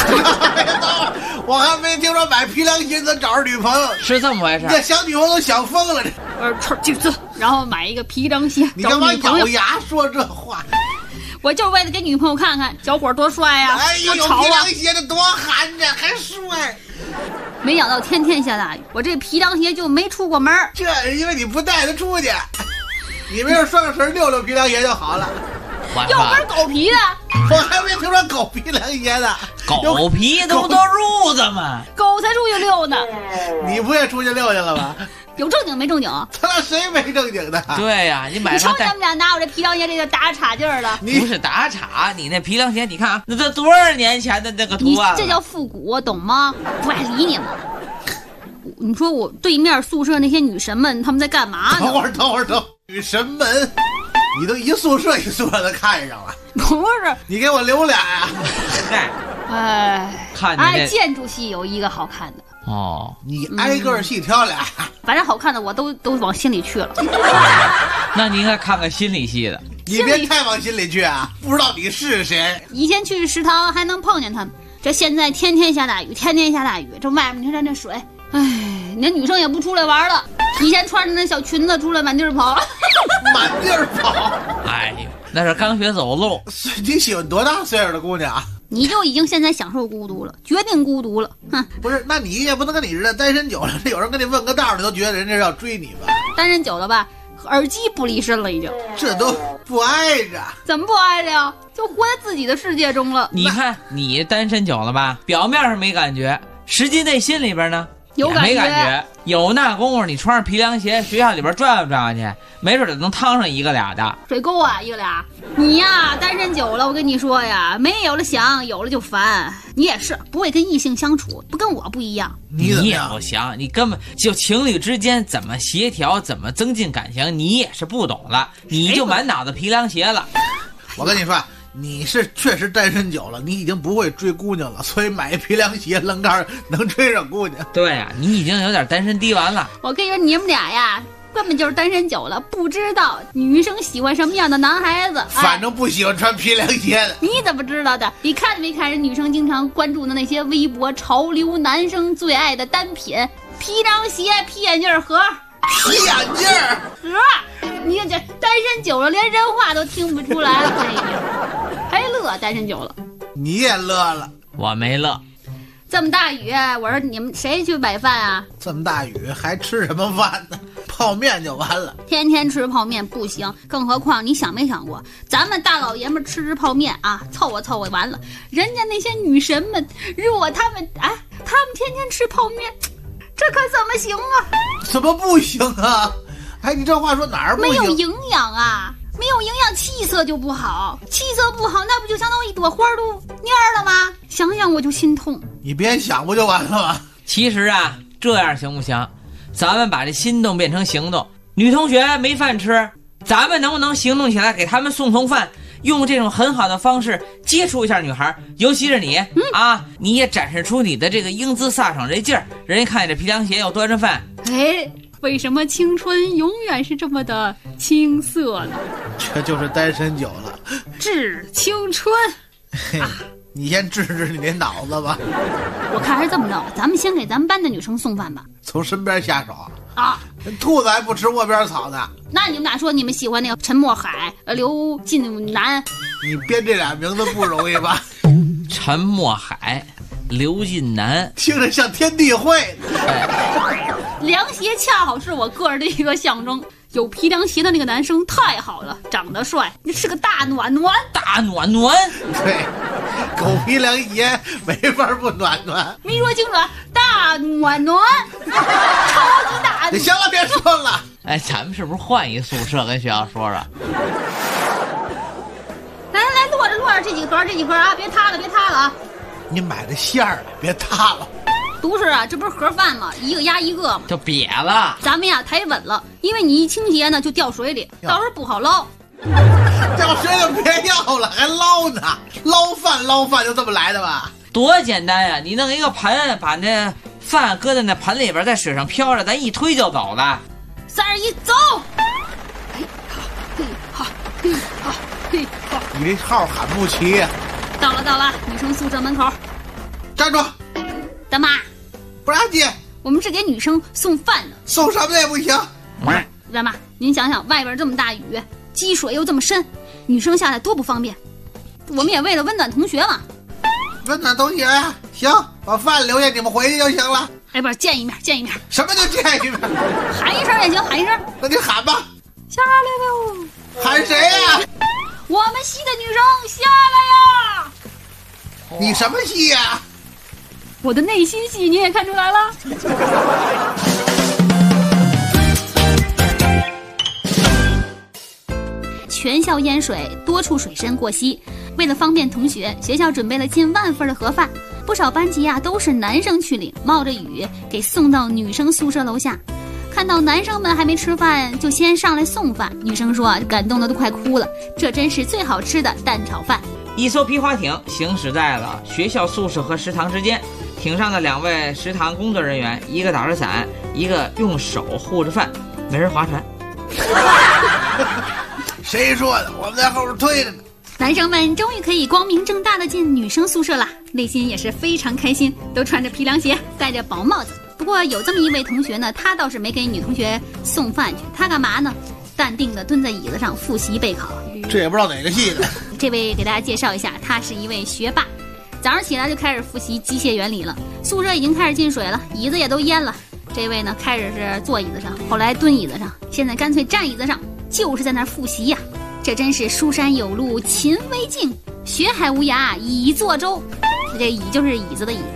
我还没听说买皮凉鞋能找着女朋友， 是这么回事？ 这想女朋友都想疯了。 然后买一个皮凉鞋， 你干嘛咬牙说这话？ 我就是为了给女朋友看看小伙多帅呀！ 哎呦， 多潮啊！ 皮凉鞋的多寒碜，还帅。 没想到天天下大雨，我这皮凉鞋就没出过门。 这是因为你不带他出去，你没事拴个绳溜溜皮凉鞋就好了。 又不是狗皮的， 我还没听说狗皮凉鞋呢。 狗皮都不都褥子吗？ 狗才出去溜呢。 你不也出去溜去了吗？ 有正经没正经？ 他俩谁没正经的？ 对呀，你买上。 你瞅你们俩拿我这皮凉鞋这个打岔劲儿了。 不是打岔，你那皮凉鞋，你看啊，那这多少年前的那个图案？ 你这叫复古，懂吗？不爱理你们。你说我对面宿舍那些女神们，她们在干嘛呢？ 等会儿，女神们。你都一宿舍的看上了， 不是？ 你给我留俩呀！ 看建筑系有一个好看的哦， 你挨个细挑俩， 反正好看的我都往心里去了。 那你应该看看心理系的， 你别太往心里去啊！不知道你是谁。 以前去食堂还能碰见他们，这现在天天下大雨，这外面你看这水，哎，连女生也不出来玩了。以前穿着那小裙子出来满地儿跑， 满地儿跑。 哎呦，那是刚学走路。 你喜欢多大岁数的姑娘？ 你就已经现在享受孤独了，决定孤独了。哼， 不是，那你也不能跟你似的单身久了，有人跟你问个道，你都觉得人家要追你吧？ 单身久了吧，耳机不离身了，已经。 这都不挨着。 怎么不挨着呀？就活在自己的世界中了。 你看你单身久了吧，表面上没感觉，实际内心里边呢？ 有没感觉，有那功夫，你穿上皮凉鞋，学校里边转悠转悠去，没准就能趟上一个俩的。 水沟啊，一个俩。你呀，单身久了，我跟你说呀，没有了想，有了就烦。你也是不会跟异性相处，不跟我不一样。 你也不行，你根本就情侣之间怎么协调，怎么增进感情，你也是不懂了，你就满脑子皮凉鞋了。 我跟你说。你是确实单身久了，你已经不会追姑娘了，所以买一皮凉鞋愣盖能追上姑娘。 对呀，你已经有点单身低完了。 我跟你说，你们俩呀，根本就是单身久了，不知道女生喜欢什么样的男孩子。 反正不喜欢穿皮凉鞋的。 你怎么知道的？你看没看人女生经常关注的那些微博潮流男生最爱的单品：皮凉鞋、皮眼镜盒。 皮眼镜你看这单身久了，连人话都听不出来了。哎呀，还乐，单身久了， 你也乐了， 我没乐。 这么大雨，我说你们谁去买饭啊？ 这么大雨还吃什么饭呢？泡面就完了。 天天吃泡面不行，更何况你想没想过，咱们大老爷们吃泡面啊，凑合完了。人家那些女神们，如果他们天天吃泡面， 这可怎么行啊？ 怎么不行啊？哎，你这话说哪儿不行？ 没有营养啊！没有营养，气色就不好，气色不好，那不就相当于一朵花都蔫了吗？想想我就心痛。 你别想不就完了吗？ 其实啊，这样行不行？咱们把这心动变成行动。女同学没饭吃，咱们能不能行动起来，给他们送饭？用这种很好的方式接触一下女孩，尤其是你、啊，你也展示出你的这个英姿飒爽这劲儿，人家看你这皮凉鞋又端着饭。 哎，为什么青春永远是这么的青涩呢？ 这就是单身久了， 致青春。 你先治治你那脑子吧。 我看还是这么着，咱们先给咱们班的女生送饭吧， 从身边下手啊。 兔子还不吃窝边草呢。 那你们俩说你们喜欢那个陈墨海、刘进南？ 你编这俩名字不容易吧？ 陈墨海、刘进南， 听着像天地会。 凉鞋恰好是我个人的一个象征。有皮凉鞋的那个男生太好了，长得帅，你是个大暖暖。 大暖暖， 对，狗皮凉鞋没法不暖暖。 没说清楚，大暖暖，超级大。 你行了，别说了。 哎，咱们是不是换一宿舍跟学校说说？ 来，落着这几盒啊，别塌了啊！ 你买的馅儿别塌了。 不是啊，这不是盒饭吗？一个压一个嘛， 就瘪了。 咱们呀抬稳了，因为你一倾斜呢就掉水里，到时候不好捞。 掉水里别要了，还捞呢？捞饭就这么来的吧？ 多简单呀！你弄一个盆，把那饭搁在那盆里边，在水上飘着，咱一推就走了。 3、2、1，走！好。 你这号喊不齐。 到了，女生宿舍门口， 站住！ 大妈， 不让进。 我们是给女生送饭的， 送什么也不行。 大妈，您想想，外边这么大雨，积水又这么深，女生下来多不方便。我们也为了温暖同学嘛。 温暖同学呀，行，把饭留下，你们回去就行了。 哎，不是，见一面。 什么叫见一面？ 喊一声也行，喊一声。 那你喊吧。 下来喽！ 喊谁呀？ 我们系的女生下来呀！ 你什么系呀？ 我的内心戏你也看出来了。全校淹水，多处水深过膝。为了方便同学，学校准备了近万份的盒饭，不少班级啊都是男生去领，冒着雨给送到女生宿舍楼下。看到男生们还没吃饭，就先上来送饭。女生说啊，感动的都快哭了，这真是最好吃的蛋炒饭。 一艘皮划艇行驶在了学校宿舍和食堂之间，艇上的2位食堂工作人员，一个打着伞，一个用手护着饭，没人划船。 谁说的？我们在后边推着呢。 男生们终于可以光明正大的进女生宿舍了，内心也是非常开心，都穿着皮凉鞋，戴着薄帽子。不过有这么一位同学呢，他倒是没给女同学送饭去，他干嘛呢？淡定地蹲在椅子上复习备考。 这也不知道哪个系的。 这位给大家介绍一下，他是一位学霸，早上起来就开始复习机械原理了。宿舍已经开始进水了，椅子也都淹了。这位呢，开始是坐椅子上，后来蹲椅子上，现在干脆站椅子上，就是在那儿复习呀。这真是书山有路勤为径，学海无涯以作舟。这椅就是椅子的椅。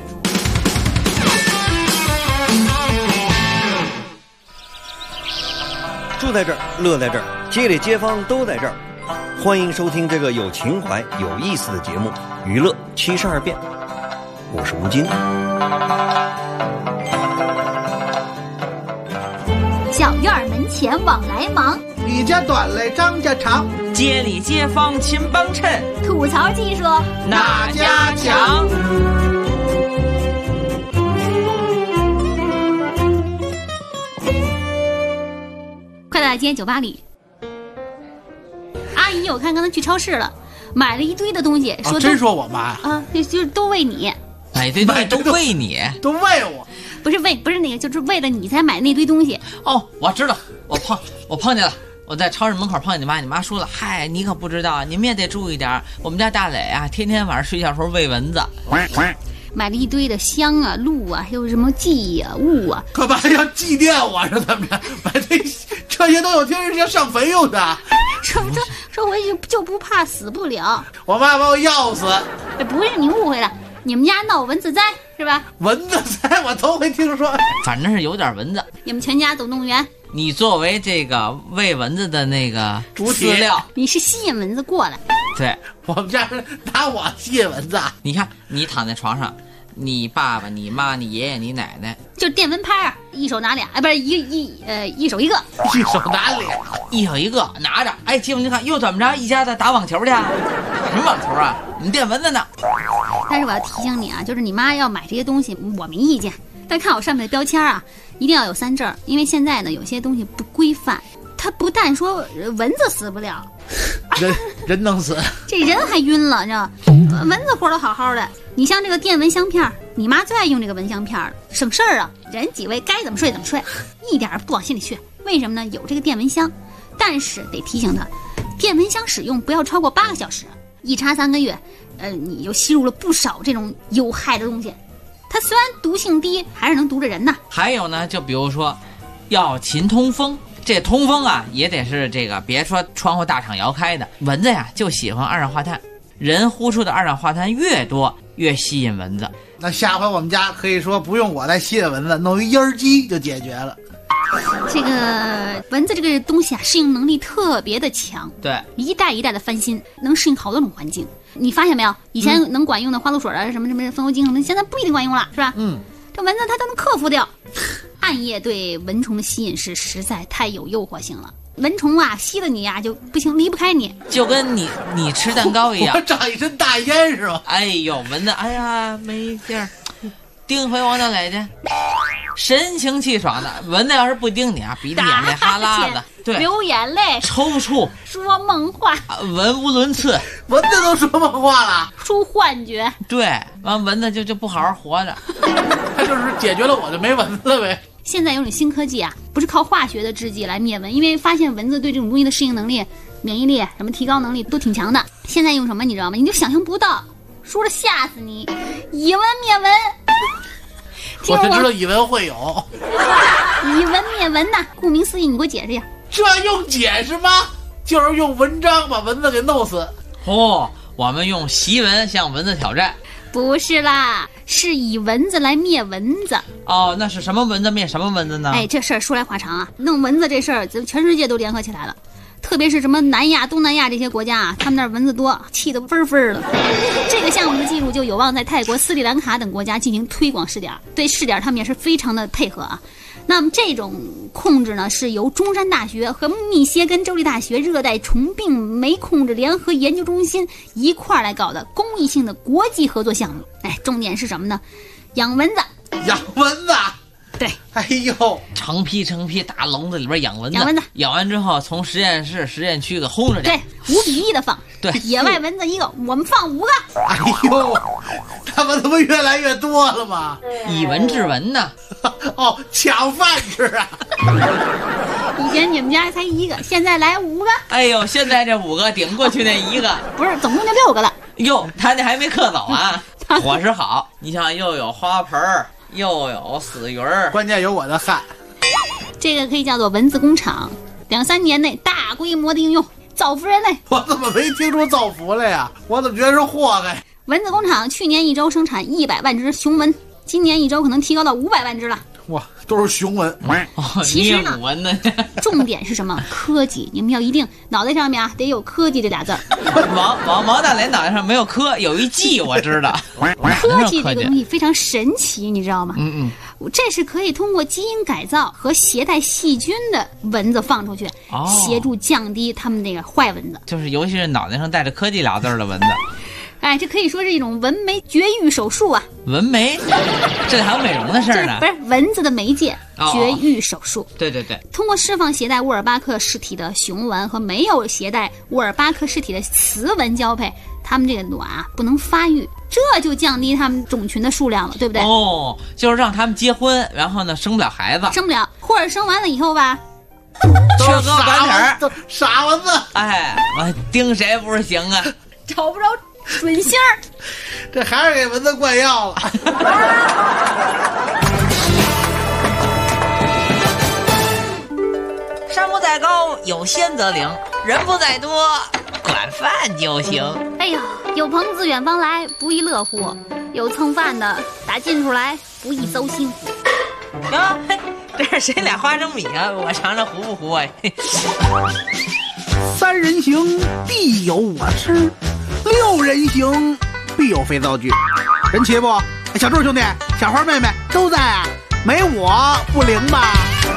住在这儿，乐在这儿，街里街坊都在这儿。欢迎收听这个有情怀、有意思的节目《娱乐72变》，我是吴京。 小院门前往来忙， 李家短嘞张家长， 街里街坊勤帮衬， 吐槽技术哪家强？ 快到今天酒吧里，阿姨我看刚才去超市了，买了一堆的东西，说真说我妈啊，就是都为你， 买一堆东西都为你， 都为我， 不是那个，就是为了你才买那堆东西。 哦，我知道，我碰见了。我在超市门口碰见你妈，你妈说了，嗨，你可不知道，你们也得注意点，我们家大磊啊，天天晚上睡觉时候喂蚊子。 买了一堆的香啊、露啊，还有什么祭啊、物啊， 干嘛要祭奠我？是怎么着？买这些都有听人家上坟用的。 说回去就不怕死不了。 我妈把我要死。 不是你误会了， 你们家闹蚊子灾是吧？ 蚊子灾我头回听说， 反正是有点蚊子。 你们全家总动员。 你作为这个喂蚊子的那个饲料， 你是吸引蚊子过来。 对， 我们家是拿我吸引蚊子。 你看，你躺在床上，你爸爸、你妈、你爷爷、你奶奶， 就电蚊拍，一手拿俩，不是一手一个， 一手拿俩， 一手一个拿着。哎，姐夫，你看又怎么着？一家子打网球去？打什么网球啊？你们电蚊子呢？ 但是我要提醒你啊，就是你妈要买这些东西，我没意见，但看我上面的标签啊，一定要有3证，因为现在呢有些东西不规范，它不但说蚊子死不了， 人能死， 这人还晕了，你知道吗？蚊子活得好好的。你像这个电蚊香片，你妈最爱用这个蚊香片了，省事儿啊，人几位该怎么睡怎么睡，一点不往心里去。为什么呢？有这个电蚊香，但是得提醒他，电蚊香使用不要超过8个小时，一插3个月，你又吸入了不少这种有害的东西。它虽然毒性低，还是能毒着人呢。 还有呢，就比如说，要勤通风。这通风啊，也得是这个，别说窗户大敞摇开的。蚊子呀，就喜欢二氧化碳，人呼出的二氧化碳越多，越吸引蚊子。 那下回我们家可以说不用我再吸引蚊子，弄一烟机就解决了。 这个蚊子这个东西啊，适应能力特别的强， 对， 一代一代的翻新，能适应好多种环境。你发现没有？以前能管用的花露水啊，什么风油精什么，现在不一定管用了，是吧？这蚊子它都能克服掉。暗夜对蚊虫的吸引是实在太有诱惑性了，蚊虫啊吸了你啊就不行，离不开你， 就跟你吃蛋糕一样， 我长一身大烟是吧？ 哎呦，蚊子，哎呀没劲儿，叮回往哪来去，神清气爽的。蚊子要是不叮你啊，鼻涕眼泪哈喇子，对， 流眼泪， 抽搐， 说梦话， 文无伦次， 蚊子都说梦话了， 出幻觉， 对，完蚊子就不好好活着， 他就是解决了我就没蚊子了呗。 现在有种新科技啊，不是靠化学的制剂来灭蚊，因为发现蚊子对这种东西的适应能力、免疫力、什么提高能力都挺强的。现在用什么你知道吗？你就想象不到，说了吓死你，以蚊灭蚊。 我就知道以蚊会友， 以蚊灭蚊呐，顾名思义，你给我解释一下。 这用解释吗？就是用文章把蚊子给弄死。 哦，我们用习蚊向蚊子挑战。 不是啦，是以蚊子来灭蚊子。 哦，那是什么蚊子灭什么蚊子呢？ 哎，这事儿说来话长啊，弄蚊子这事儿，咱全世界都联合起来了。特别是什么南亚、东南亚这些国家啊，他们那儿蚊子多，气得纷纷的。这个项目的记录就有望在泰国、斯里兰卡等国家进行推广试点，对试点他们也是非常的配合啊。那么这种控制呢，是由中山大学和密歇根州立大学热带虫病酶控制联合研究中心一块儿来搞的公益性的国际合作项目。哎，重点是什么呢？养蚊子。 养蚊子。 对， 哎呦， 成批大笼子里边养蚊子， 养蚊子， 养完之后从实验室、实验区给轰出去， 对，5比1的放， 对， 野外蚊子1个，我们放5个。 哎呦，他们怎么越来越多了吗？ 以蚊治蚊呢？ 哦，抢饭吃啊！ 以前你们家才1个，现在来5个。 哎呦，现在这5个顶过去那1个， 不是，总共就6个了。 哟，他那还没克走啊，伙食好，你像又有花盆儿。又有死鱼儿， 关键有我的汗。 这个可以叫做蚊子工厂，2-3年内大规模的应用，造福人类。 我怎么没听出造福来呀？我怎么觉得是祸害？ 蚊子工厂去年1周生产100万只雄蚊，今年1周可能提高到500万只了。 哇，都是雄蚊。 其实呢，蚊呢， 重点是什么？科技，你们要一定脑袋上面啊得有科技这俩字儿。 王大雷脑袋上没有科，有一技我知道。 科技这个东西非常神奇，你知道吗？这是可以通过基因改造和携带细菌的蚊子放出去，协助降低他们那个坏蚊子。 就是尤其是脑袋上带着科技俩字的蚊子。 哎，这可以说是一种蚊媒绝育手术啊！ 蚊媒，这还有美容的事儿呢？ 不是蚊子的媒介，绝育手术。 对对对， 通过释放携带沃尔巴克氏体的雄蚊和没有携带沃尔巴克氏体的雌蚊交配，它们这个卵啊不能发育，这就降低它们种群的数量了，对不对？ 哦，就是让他们结婚，然后呢生不了孩子， 生不了，或者生完了以后吧， 缺胳膊短腿儿， 傻蚊子。 哎，我盯谁不是行啊？ 找不着准星儿， 这还是给蚊子灌药了。 山不在高，有仙则灵；人不在多，管饭就行。 哎呀，有朋自远方来，不亦乐乎。 有蹭饭的，打进出来不易搜心。 哟，这是谁俩花生米啊？我尝尝糊不糊啊？ 三人行必有我师，6人行必有肥皂剧。人齐不？小柱兄弟、小花妹妹都在啊，没我不灵吧？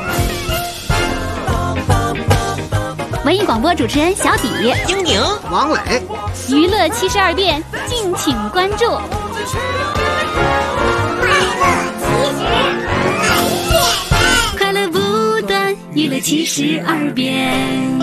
文艺广播主持人小底、 英宁、 王磊， 娱乐72变，敬请关注。快乐不断，娱乐72变。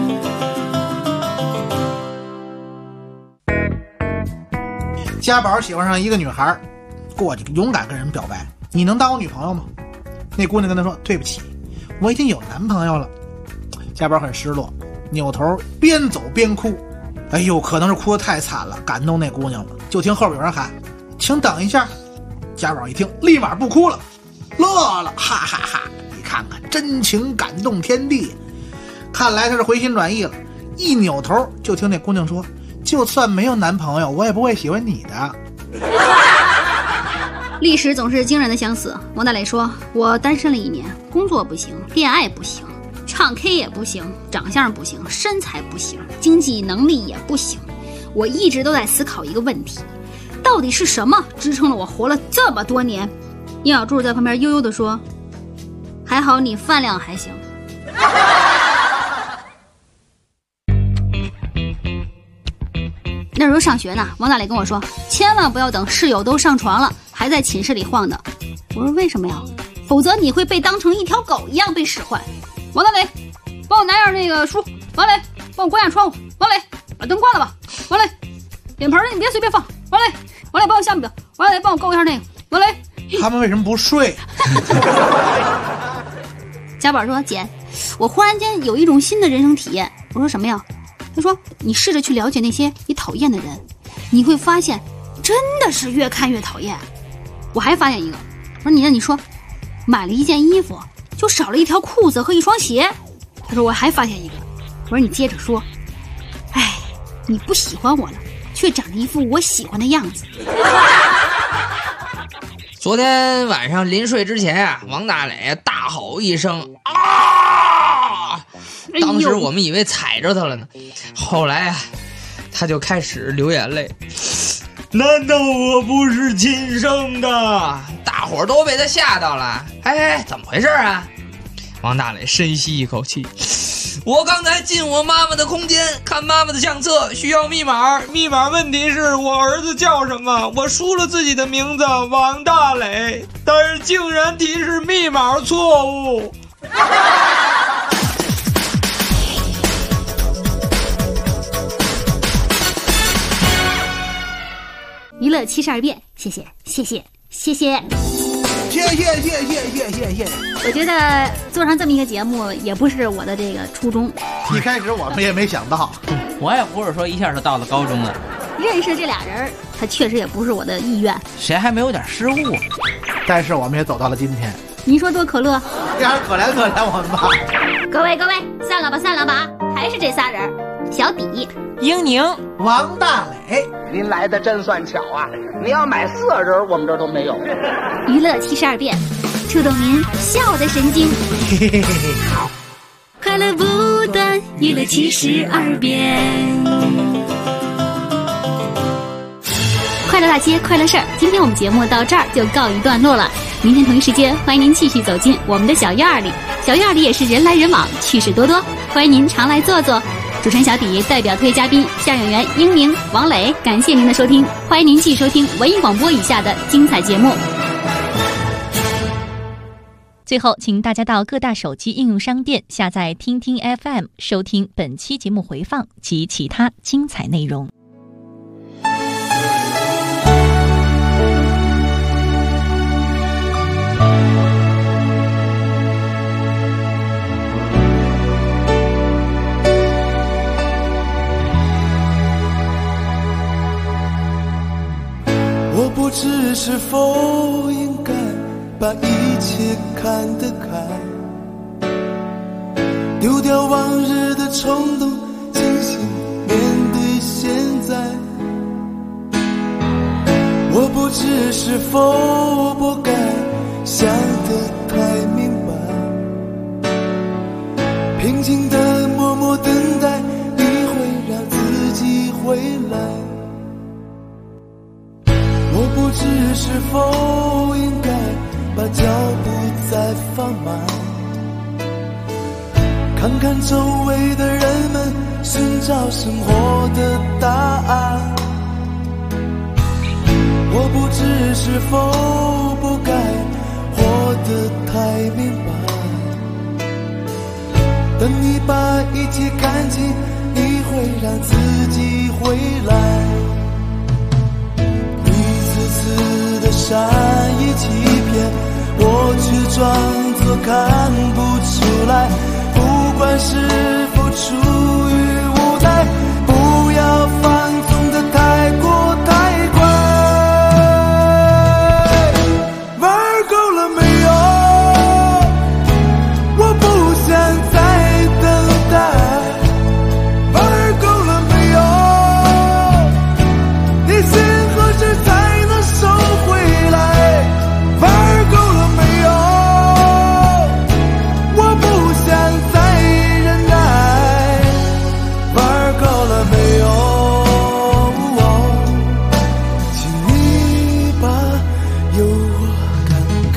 家宝喜欢上一个女孩，过去勇敢跟人表白：“你能当我女朋友吗？”那姑娘跟他说：“对不起，我已经有男朋友了。”家宝很失落，扭头边走边哭。哎呦，可能是哭得太惨了，感动那姑娘了。就听后边有人喊：“请等一下！”家宝一听，立马不哭了，乐了，哈哈哈！你看看，真情感动天地。看来他是回心转意了，一扭头就听那姑娘说：“就算没有男朋友，我也不会喜欢你的。” 历史总是惊人的相似。王大磊说：“我单身了1年，工作不行，恋爱不行，唱 K 也不行，长相不行，身材不行，经济能力也不行。我一直都在思考一个问题，到底是什么支撑了我活了这么多年？”殷小柱在旁边悠悠地说：“还好你饭量还行。”那时候上学呢，王大磊跟我说：“千万不要等室友都上床了，还在寝室里晃的。”我说：“为什么呀？否则你会被当成一条狗一样被使唤。”王大磊，帮我拿下那个书。王磊，帮我关下窗户。王磊，把灯关了吧。王磊，脸盆你别随便放。王磊，帮我下面表。王磊，帮我勾一下那个。王磊， 他们为什么不睡？ 家宝说：“姐，我忽然间有一种新的人生体验。”我说：“什么呀？”他说：“你试着去了解那些你讨厌的人，你会发现真的是越看越讨厌。”我还发现一个，我说：“你说买了一件衣服就少了一条裤子和一双鞋。”他说：“我还发现一个。”我说：“你接着说。”哎，你不喜欢我了，却长着一副我喜欢的样子。 昨天晚上临睡之前啊，王大磊大吼一声啊！当时我们以为踩着他了呢，后来啊，他就开始流眼泪。难道我不是亲生的？大伙儿都被他吓到了。哎，怎么回事啊？王大磊深吸一口气。我刚才进我妈妈的空间看妈妈的相册，需要密码。密码问题是我儿子叫什么？我输了自己的名字王大磊，但是竟然提示密码错误。 娱乐72变，谢谢。我觉得做上这么一个节目也不是我的这个初衷。 一开始我们也没想到， 我也不是说一下就到了高中了。 认识这俩人，他确实也不是我的意愿。 谁还没有点失误？ 但是我们也走到了今天。 您说多可乐？ 这还是可怜我们吧。 各位，散了吧，还是这仨人：小底、 英宁、 王大磊。 您来的真算巧啊！你要买4人，我们这都没有。 娱乐72变，触动您笑的神经。 快乐不断，娱乐72变。 快乐大街，快乐事儿。今天我们节目到这儿就告一段落了。明天同一时间，欢迎您继续走进我们的小院里。小院里也是人来人往，趣事多多，欢迎您常来坐坐。主持人小底代表特约嘉宾相声演员英宁、王磊，感谢您的收听，欢迎您继续收听文艺广播以下的精彩节目。 最后，请大家到各大手机应用商店下载听听 FM， 收听本期节目回放及其他精彩内容。 我不知是否应该把一切看得开，丢掉往日的冲动，静心面对现在。我不知是否不该想得太明白，平静的默默等待，你会让自己回来。我不知是否应该把脚步再放慢，看看周围的人们寻找生活的答案。我不知是否不该活得太明白，等你把一切看清，你会让自己回来。一次次的善意欺骗，我却装作看不出来，不管是否出于无奈，不要放纵的太过太快。玩够了没有？我不想再等待。玩够了没有？你心何时才能收回来？玩够了没有？我不想再忍耐。玩够了没有？请你把诱惑赶开。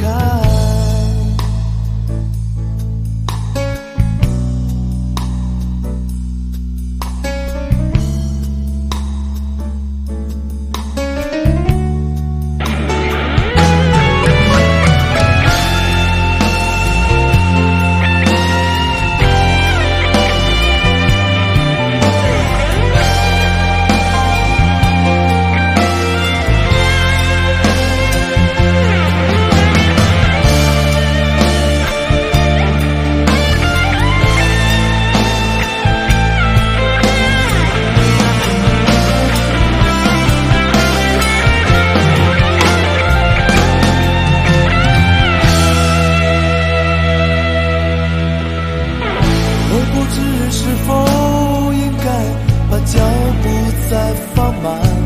我不知是否应该把脚步再放慢，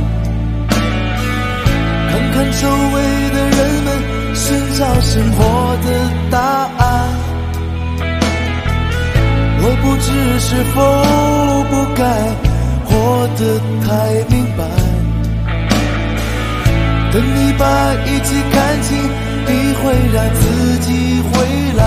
看看周围的人们寻找生活的答案。我不知是否不该活得太明白，等你把一切看清，你会让自己回来。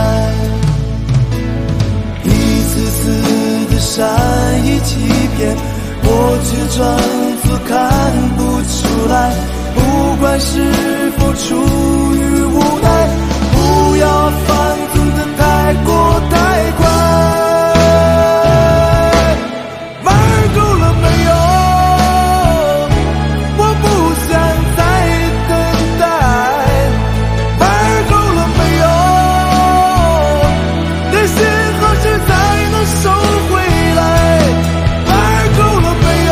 一次次的善意欺骗，我却装作看不出来，不管是否出于无奈，不要放纵的太过太快。玩够了没有？我不想再等待。玩够了没有？你心何时才能收回来？玩够了没有？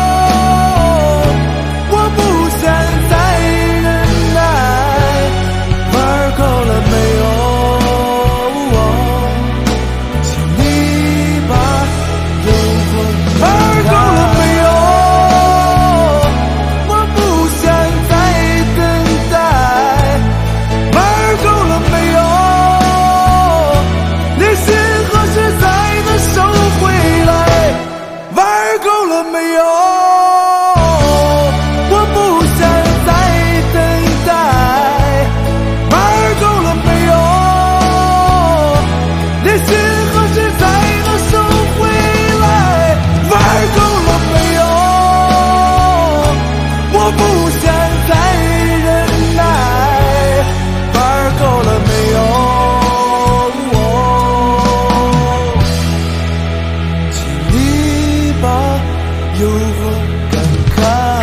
我不想再忍耐。玩够了没有？请你把诱惑玩够了没有？我不想再等待。玩够了没有？你心何时才能收回来？玩够了没有？我不想再等待。玩够了没有？你心何时才能收回来？玩够了没有？我不想再忍耐。玩够了没有？请你把诱惑赶开。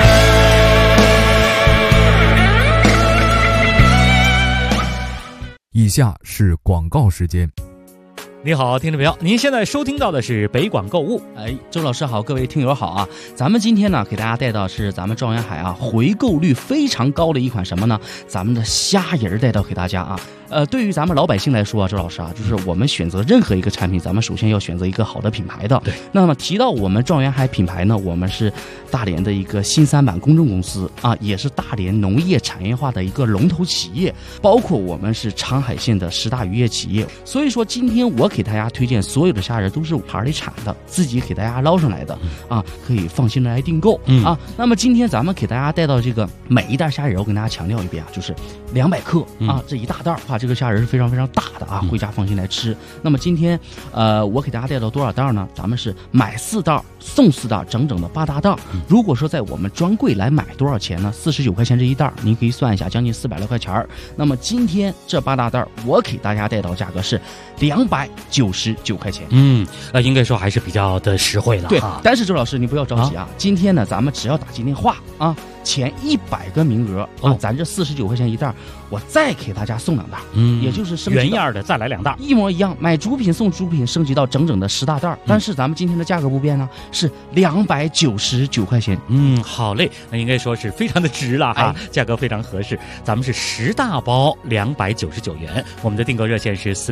以下是广告时间。 你好，听众朋友，您现在收听到的是北广购物。 周老师好，各位听友好啊！咱们今天呢，给大家带到是咱们状元海啊回购率非常高的一款什么呢？咱们的虾仁带到给大家啊。 对于咱们老百姓来说啊，周老师啊，就是我们选择任何一个产品，咱们首先要选择一个好的品牌的。 对。 那么提到我们状元海品牌呢，我们是大连的一个新三板公证公司啊，也是大连农业产业化的一个龙头企业，包括我们是长海县的10大渔业企业。所以说，今天我给大家推荐所有的虾仁都是海里产的，自己给大家捞上来的啊，可以放心的来订购啊。那么今天咱们给大家带到这个每一袋虾仁，我跟大家强调一遍啊，就是200克啊，这一大袋啊，这个虾仁是非常非常大的啊，回家放心来吃。那么今天我给大家带到多少袋呢？咱们是买4袋送4袋，整整的8大袋。如果说在我们专柜来买多少钱呢？49块钱这一袋，您可以算一下，将近400来块钱。那么今天这8大袋，我给大家带到价格是299块钱。 应该说还是比较的实惠了。 对，但是周老师你不要着急啊，今天呢咱们只要打进电话啊，前100个名额啊，咱这49块钱一袋，我再给大家送2袋，也就是升级原样的再来2袋， 一模一样，买主品送主品，升级到整整的10大袋。但是咱们今天的价格不变呢，是299块钱。 好嘞，那应该说是非常的值了哈，价格非常合适。咱们是10大包299元，我们的订购热线是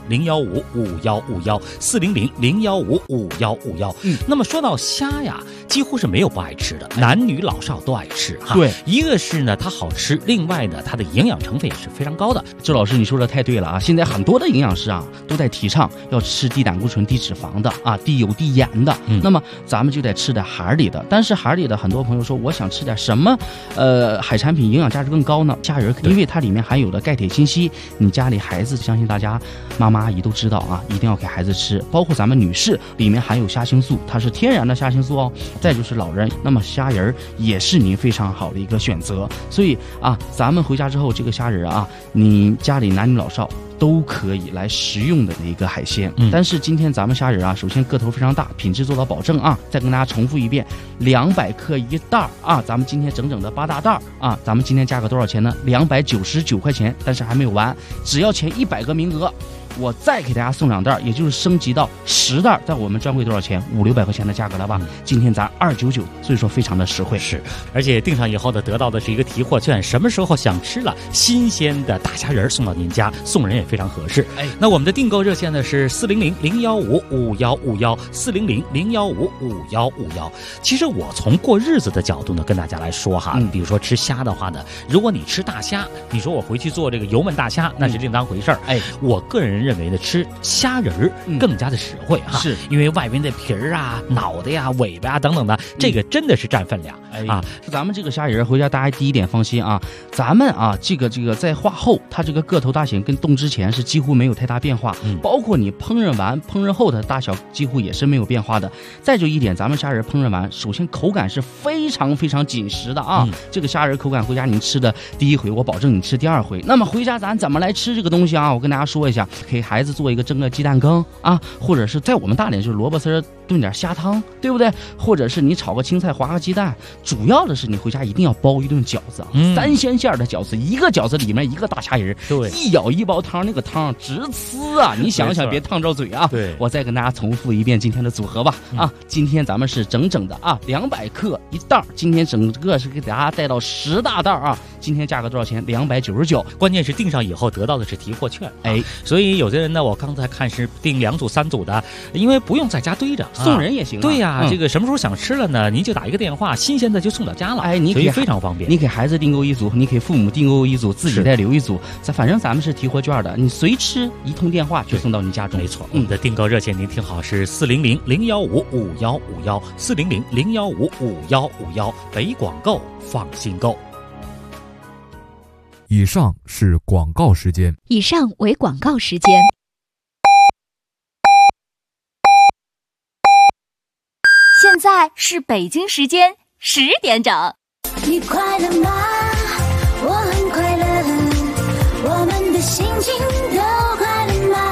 400-015-5151，400-015-5151。那么说到虾呀，几乎是没有不爱吃的，男女老少都爱吃哈。 对， 一个是呢它好吃，另外呢它的营养成分也是非常高的。 周老师你说的太对了啊！现在很多的营养师啊都在提倡要吃低胆固醇、低脂肪的啊，低油、低盐的。那么咱们就得吃点海里的。但是海里的很多朋友说，我想吃点什么海产品营养价值更高呢？虾仁，因为它里面含有的钙、铁、锌、硒，你家里孩子相信大家妈妈阿姨都知道啊，一定要给孩子吃。包括咱们女士里面含有虾青素，它是天然的虾青素哦。再就是老人，那么虾仁也是您非常好的一个选择。所以啊，咱们回家之后这个虾仁啊，你家里男女老少都可以来食用的一个海鲜。但是今天咱们虾仁啊，首先个头非常大，品质做到保证啊。再跟大家重复一遍，200克一袋啊，咱们今天整整的8大袋啊，咱们今天价格多少钱呢？299块钱。但是还没有完，只要前100个名额，我再给大家送2袋，也就是升级到10袋，在我们专柜多少钱？500-600块钱的价格了吧？今天咱299，所以说非常的实惠。 是，而且订上以后呢，得到的是一个提货券，什么时候想吃了新鲜的大虾仁送到您家，送人也非常合适。那我们的订购热线呢是400-015-5151，400-015-5151。其实我从过日子的角度呢，跟大家来说哈，比如说吃虾的话呢，如果你吃大虾，你说我回去做这个油焖大虾，那是另当回事儿。我个人认为呢，吃虾仁儿更加的实惠哈，是因为外边的皮儿啊、脑袋呀、尾巴啊等等的，这个真的是占分量啊。 咱们这个虾仁回家大家第一点放心啊，咱们啊这个在化后，它这个个头大小跟冻之前是几乎没有太大变化，包括你烹饪完、烹饪后的大小几乎也是没有变化的。再就一点，咱们虾仁烹饪完，首先口感是非常非常紧实的啊，这个虾仁口感回家你吃的第1回，我保证你吃第2回。那么回家咱怎么来吃这个东西啊？我跟大家说一下，给孩子做一个蒸个鸡蛋羹啊，或者是在我们大连就是萝卜丝炖点虾汤，对不对？或者是你炒个青菜、划个鸡蛋。主要的是你回家一定要包一顿饺子，3鲜馅的饺子，一个饺子里面一个大虾仁，对，一舀一包汤，那个汤直呲啊！你想想别烫着嘴啊！对，我再跟大家重复一遍今天的组合吧啊！今天咱们是整整的啊200克一袋，今天整个是给大家带到10大袋啊！今天价格多少钱？299。 关键是订上以后得到的是提货券，所以有的人呢，我刚才看是订2组3组的，因为不用在家堆着， 送人也行。 对呀，这个什么时候想吃了呢？您就打一个电话，新鲜的就送到家了。 你可以非常方便。 你给孩子订购1组，你给父母订购1组，自己再留1组，反正咱们是提货券的，你随吃一通电话就送到你家中。 没错，我们的订购热线您听好是400-015-5151，400-015-5151，北广购放心购。 以上是广告时间。 以上为广告时间。 现在是北京时间10点整。 你快乐吗？我很快乐，我们的心情都快乐吗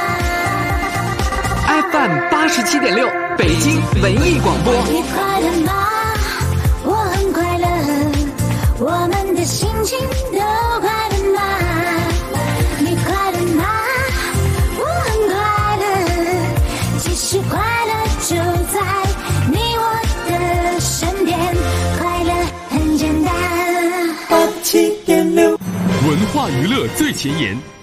？FM 87.6，北京文艺广播。 你快乐吗？我很快乐，我们的心情都快乐吗？你快乐吗？我很快乐，其实快乐就在你我的身边，快乐很简单。 87.6，文化娱乐最前沿，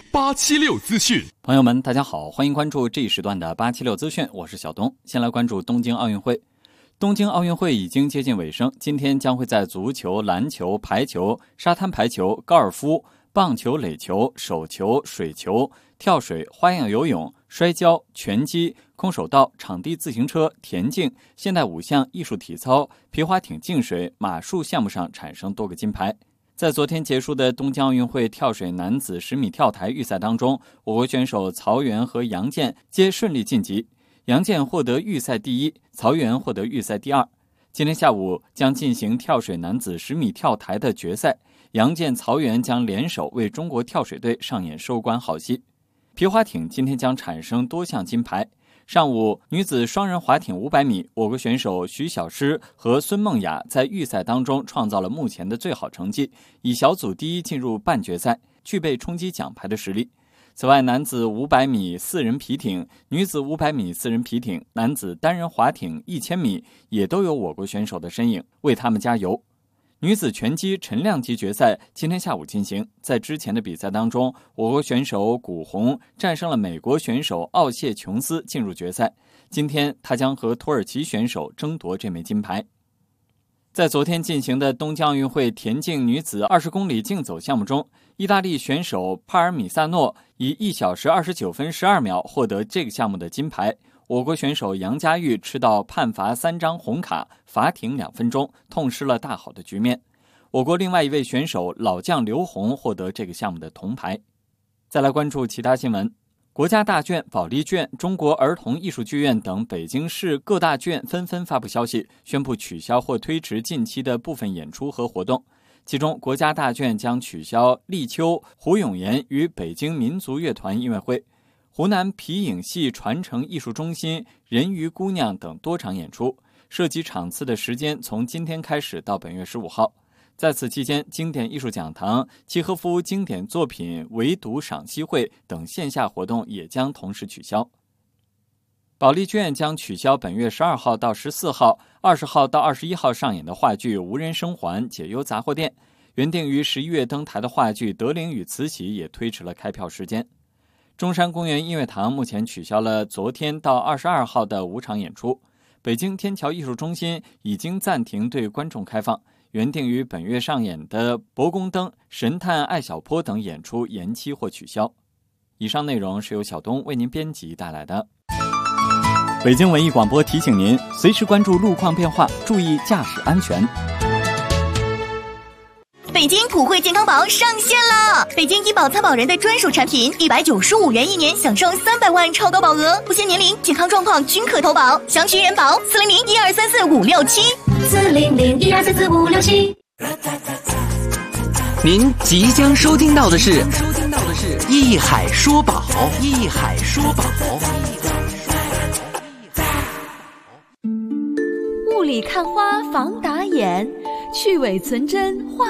876资讯。 朋友们大家好，欢迎关注这一时段的876资讯，我是小东。先来关注东京奥运会。东京奥运会已经接近尾声，今天将会在足球、篮球、排球、沙滩排球、高尔夫、棒球、垒球、手球、水球、跳水、花样游泳、摔跤、拳击、空手道、场地自行车、田径、现代五项艺术体操、皮划艇竞水、马术项目上产生多个金牌。在昨天结束的东京奥运会跳水男子10米跳台预赛当中，我国选手曹原和杨健皆顺利晋级，杨健获得预赛第一，曹原获得预赛第二。今天下午将进行跳水男子10米跳台的决赛，杨健、曹原将联手为中国跳水队上演收官好戏。皮划艇今天将产生多项金牌。上午女子双人划艇500米，我国选手徐小诗和孙梦雅在预赛当中创造了目前的最好成绩，以小组第一进入半决赛，具备冲击奖牌的实力。此外，男子500米4人皮艇、女子500米4人皮艇、男子单人划艇1000米也都有我国选手的身影，为他们加油。女子拳击陈量级决赛今天下午进行，在之前的比赛当中，我国选手古红战胜了美国选手奥谢琼斯进入决赛，今天他将和土耳其选手争夺这枚金牌。在昨天进行的东京奥运会田径女子20公里竞走项目中，意大利选手帕尔米萨诺以1小时29分12秒获得这个项目的金牌。我国选手杨佳玉吃到判罚3张红卡，罚停2分钟，痛失了大好的局面。我国另外一位选手老将刘虹获得这个项目的铜牌。再来关注其他新闻。国家大剧院、保利剧院、中国儿童艺术剧院等北京市各大剧院纷纷发布消息，宣布取消或推迟近期的部分演出和活动。其中，国家大剧院将取消立秋、胡永岩与北京民族乐团音乐会，湖南皮影戏传承艺术中心人鱼姑娘等多场演出，涉及场次的时间从今天开始到本月15号。在此期间，经典艺术讲堂、契诃夫经典作品围读赏析会等线下活动也将同时取消。保利剧院将取消本月12号到14号、20号到21号上演的话剧《无人生还》解忧杂货店，原定于11月登台的话剧《德龄与慈禧》也推迟了开票时间。中山公园音乐堂目前取消了昨天到22号的5场演出。北京天桥艺术中心已经暂停对观众开放，原定于本月上演的《博宫灯》、《神探艾小坡》等演出延期或取消。以上内容是由小东为您编辑带来的。北京文艺广播提醒您，随时关注路况变化，注意驾驶安全。 北京普惠健康宝上线了！北京医保参保人的专属产品，195元1年享受300万超高保额，不限年龄、健康状况均可投保。详询人保400-1234-567。 您即将收听到的是艺海说宝，艺海说宝。 雾里看花防打眼，去伪存真画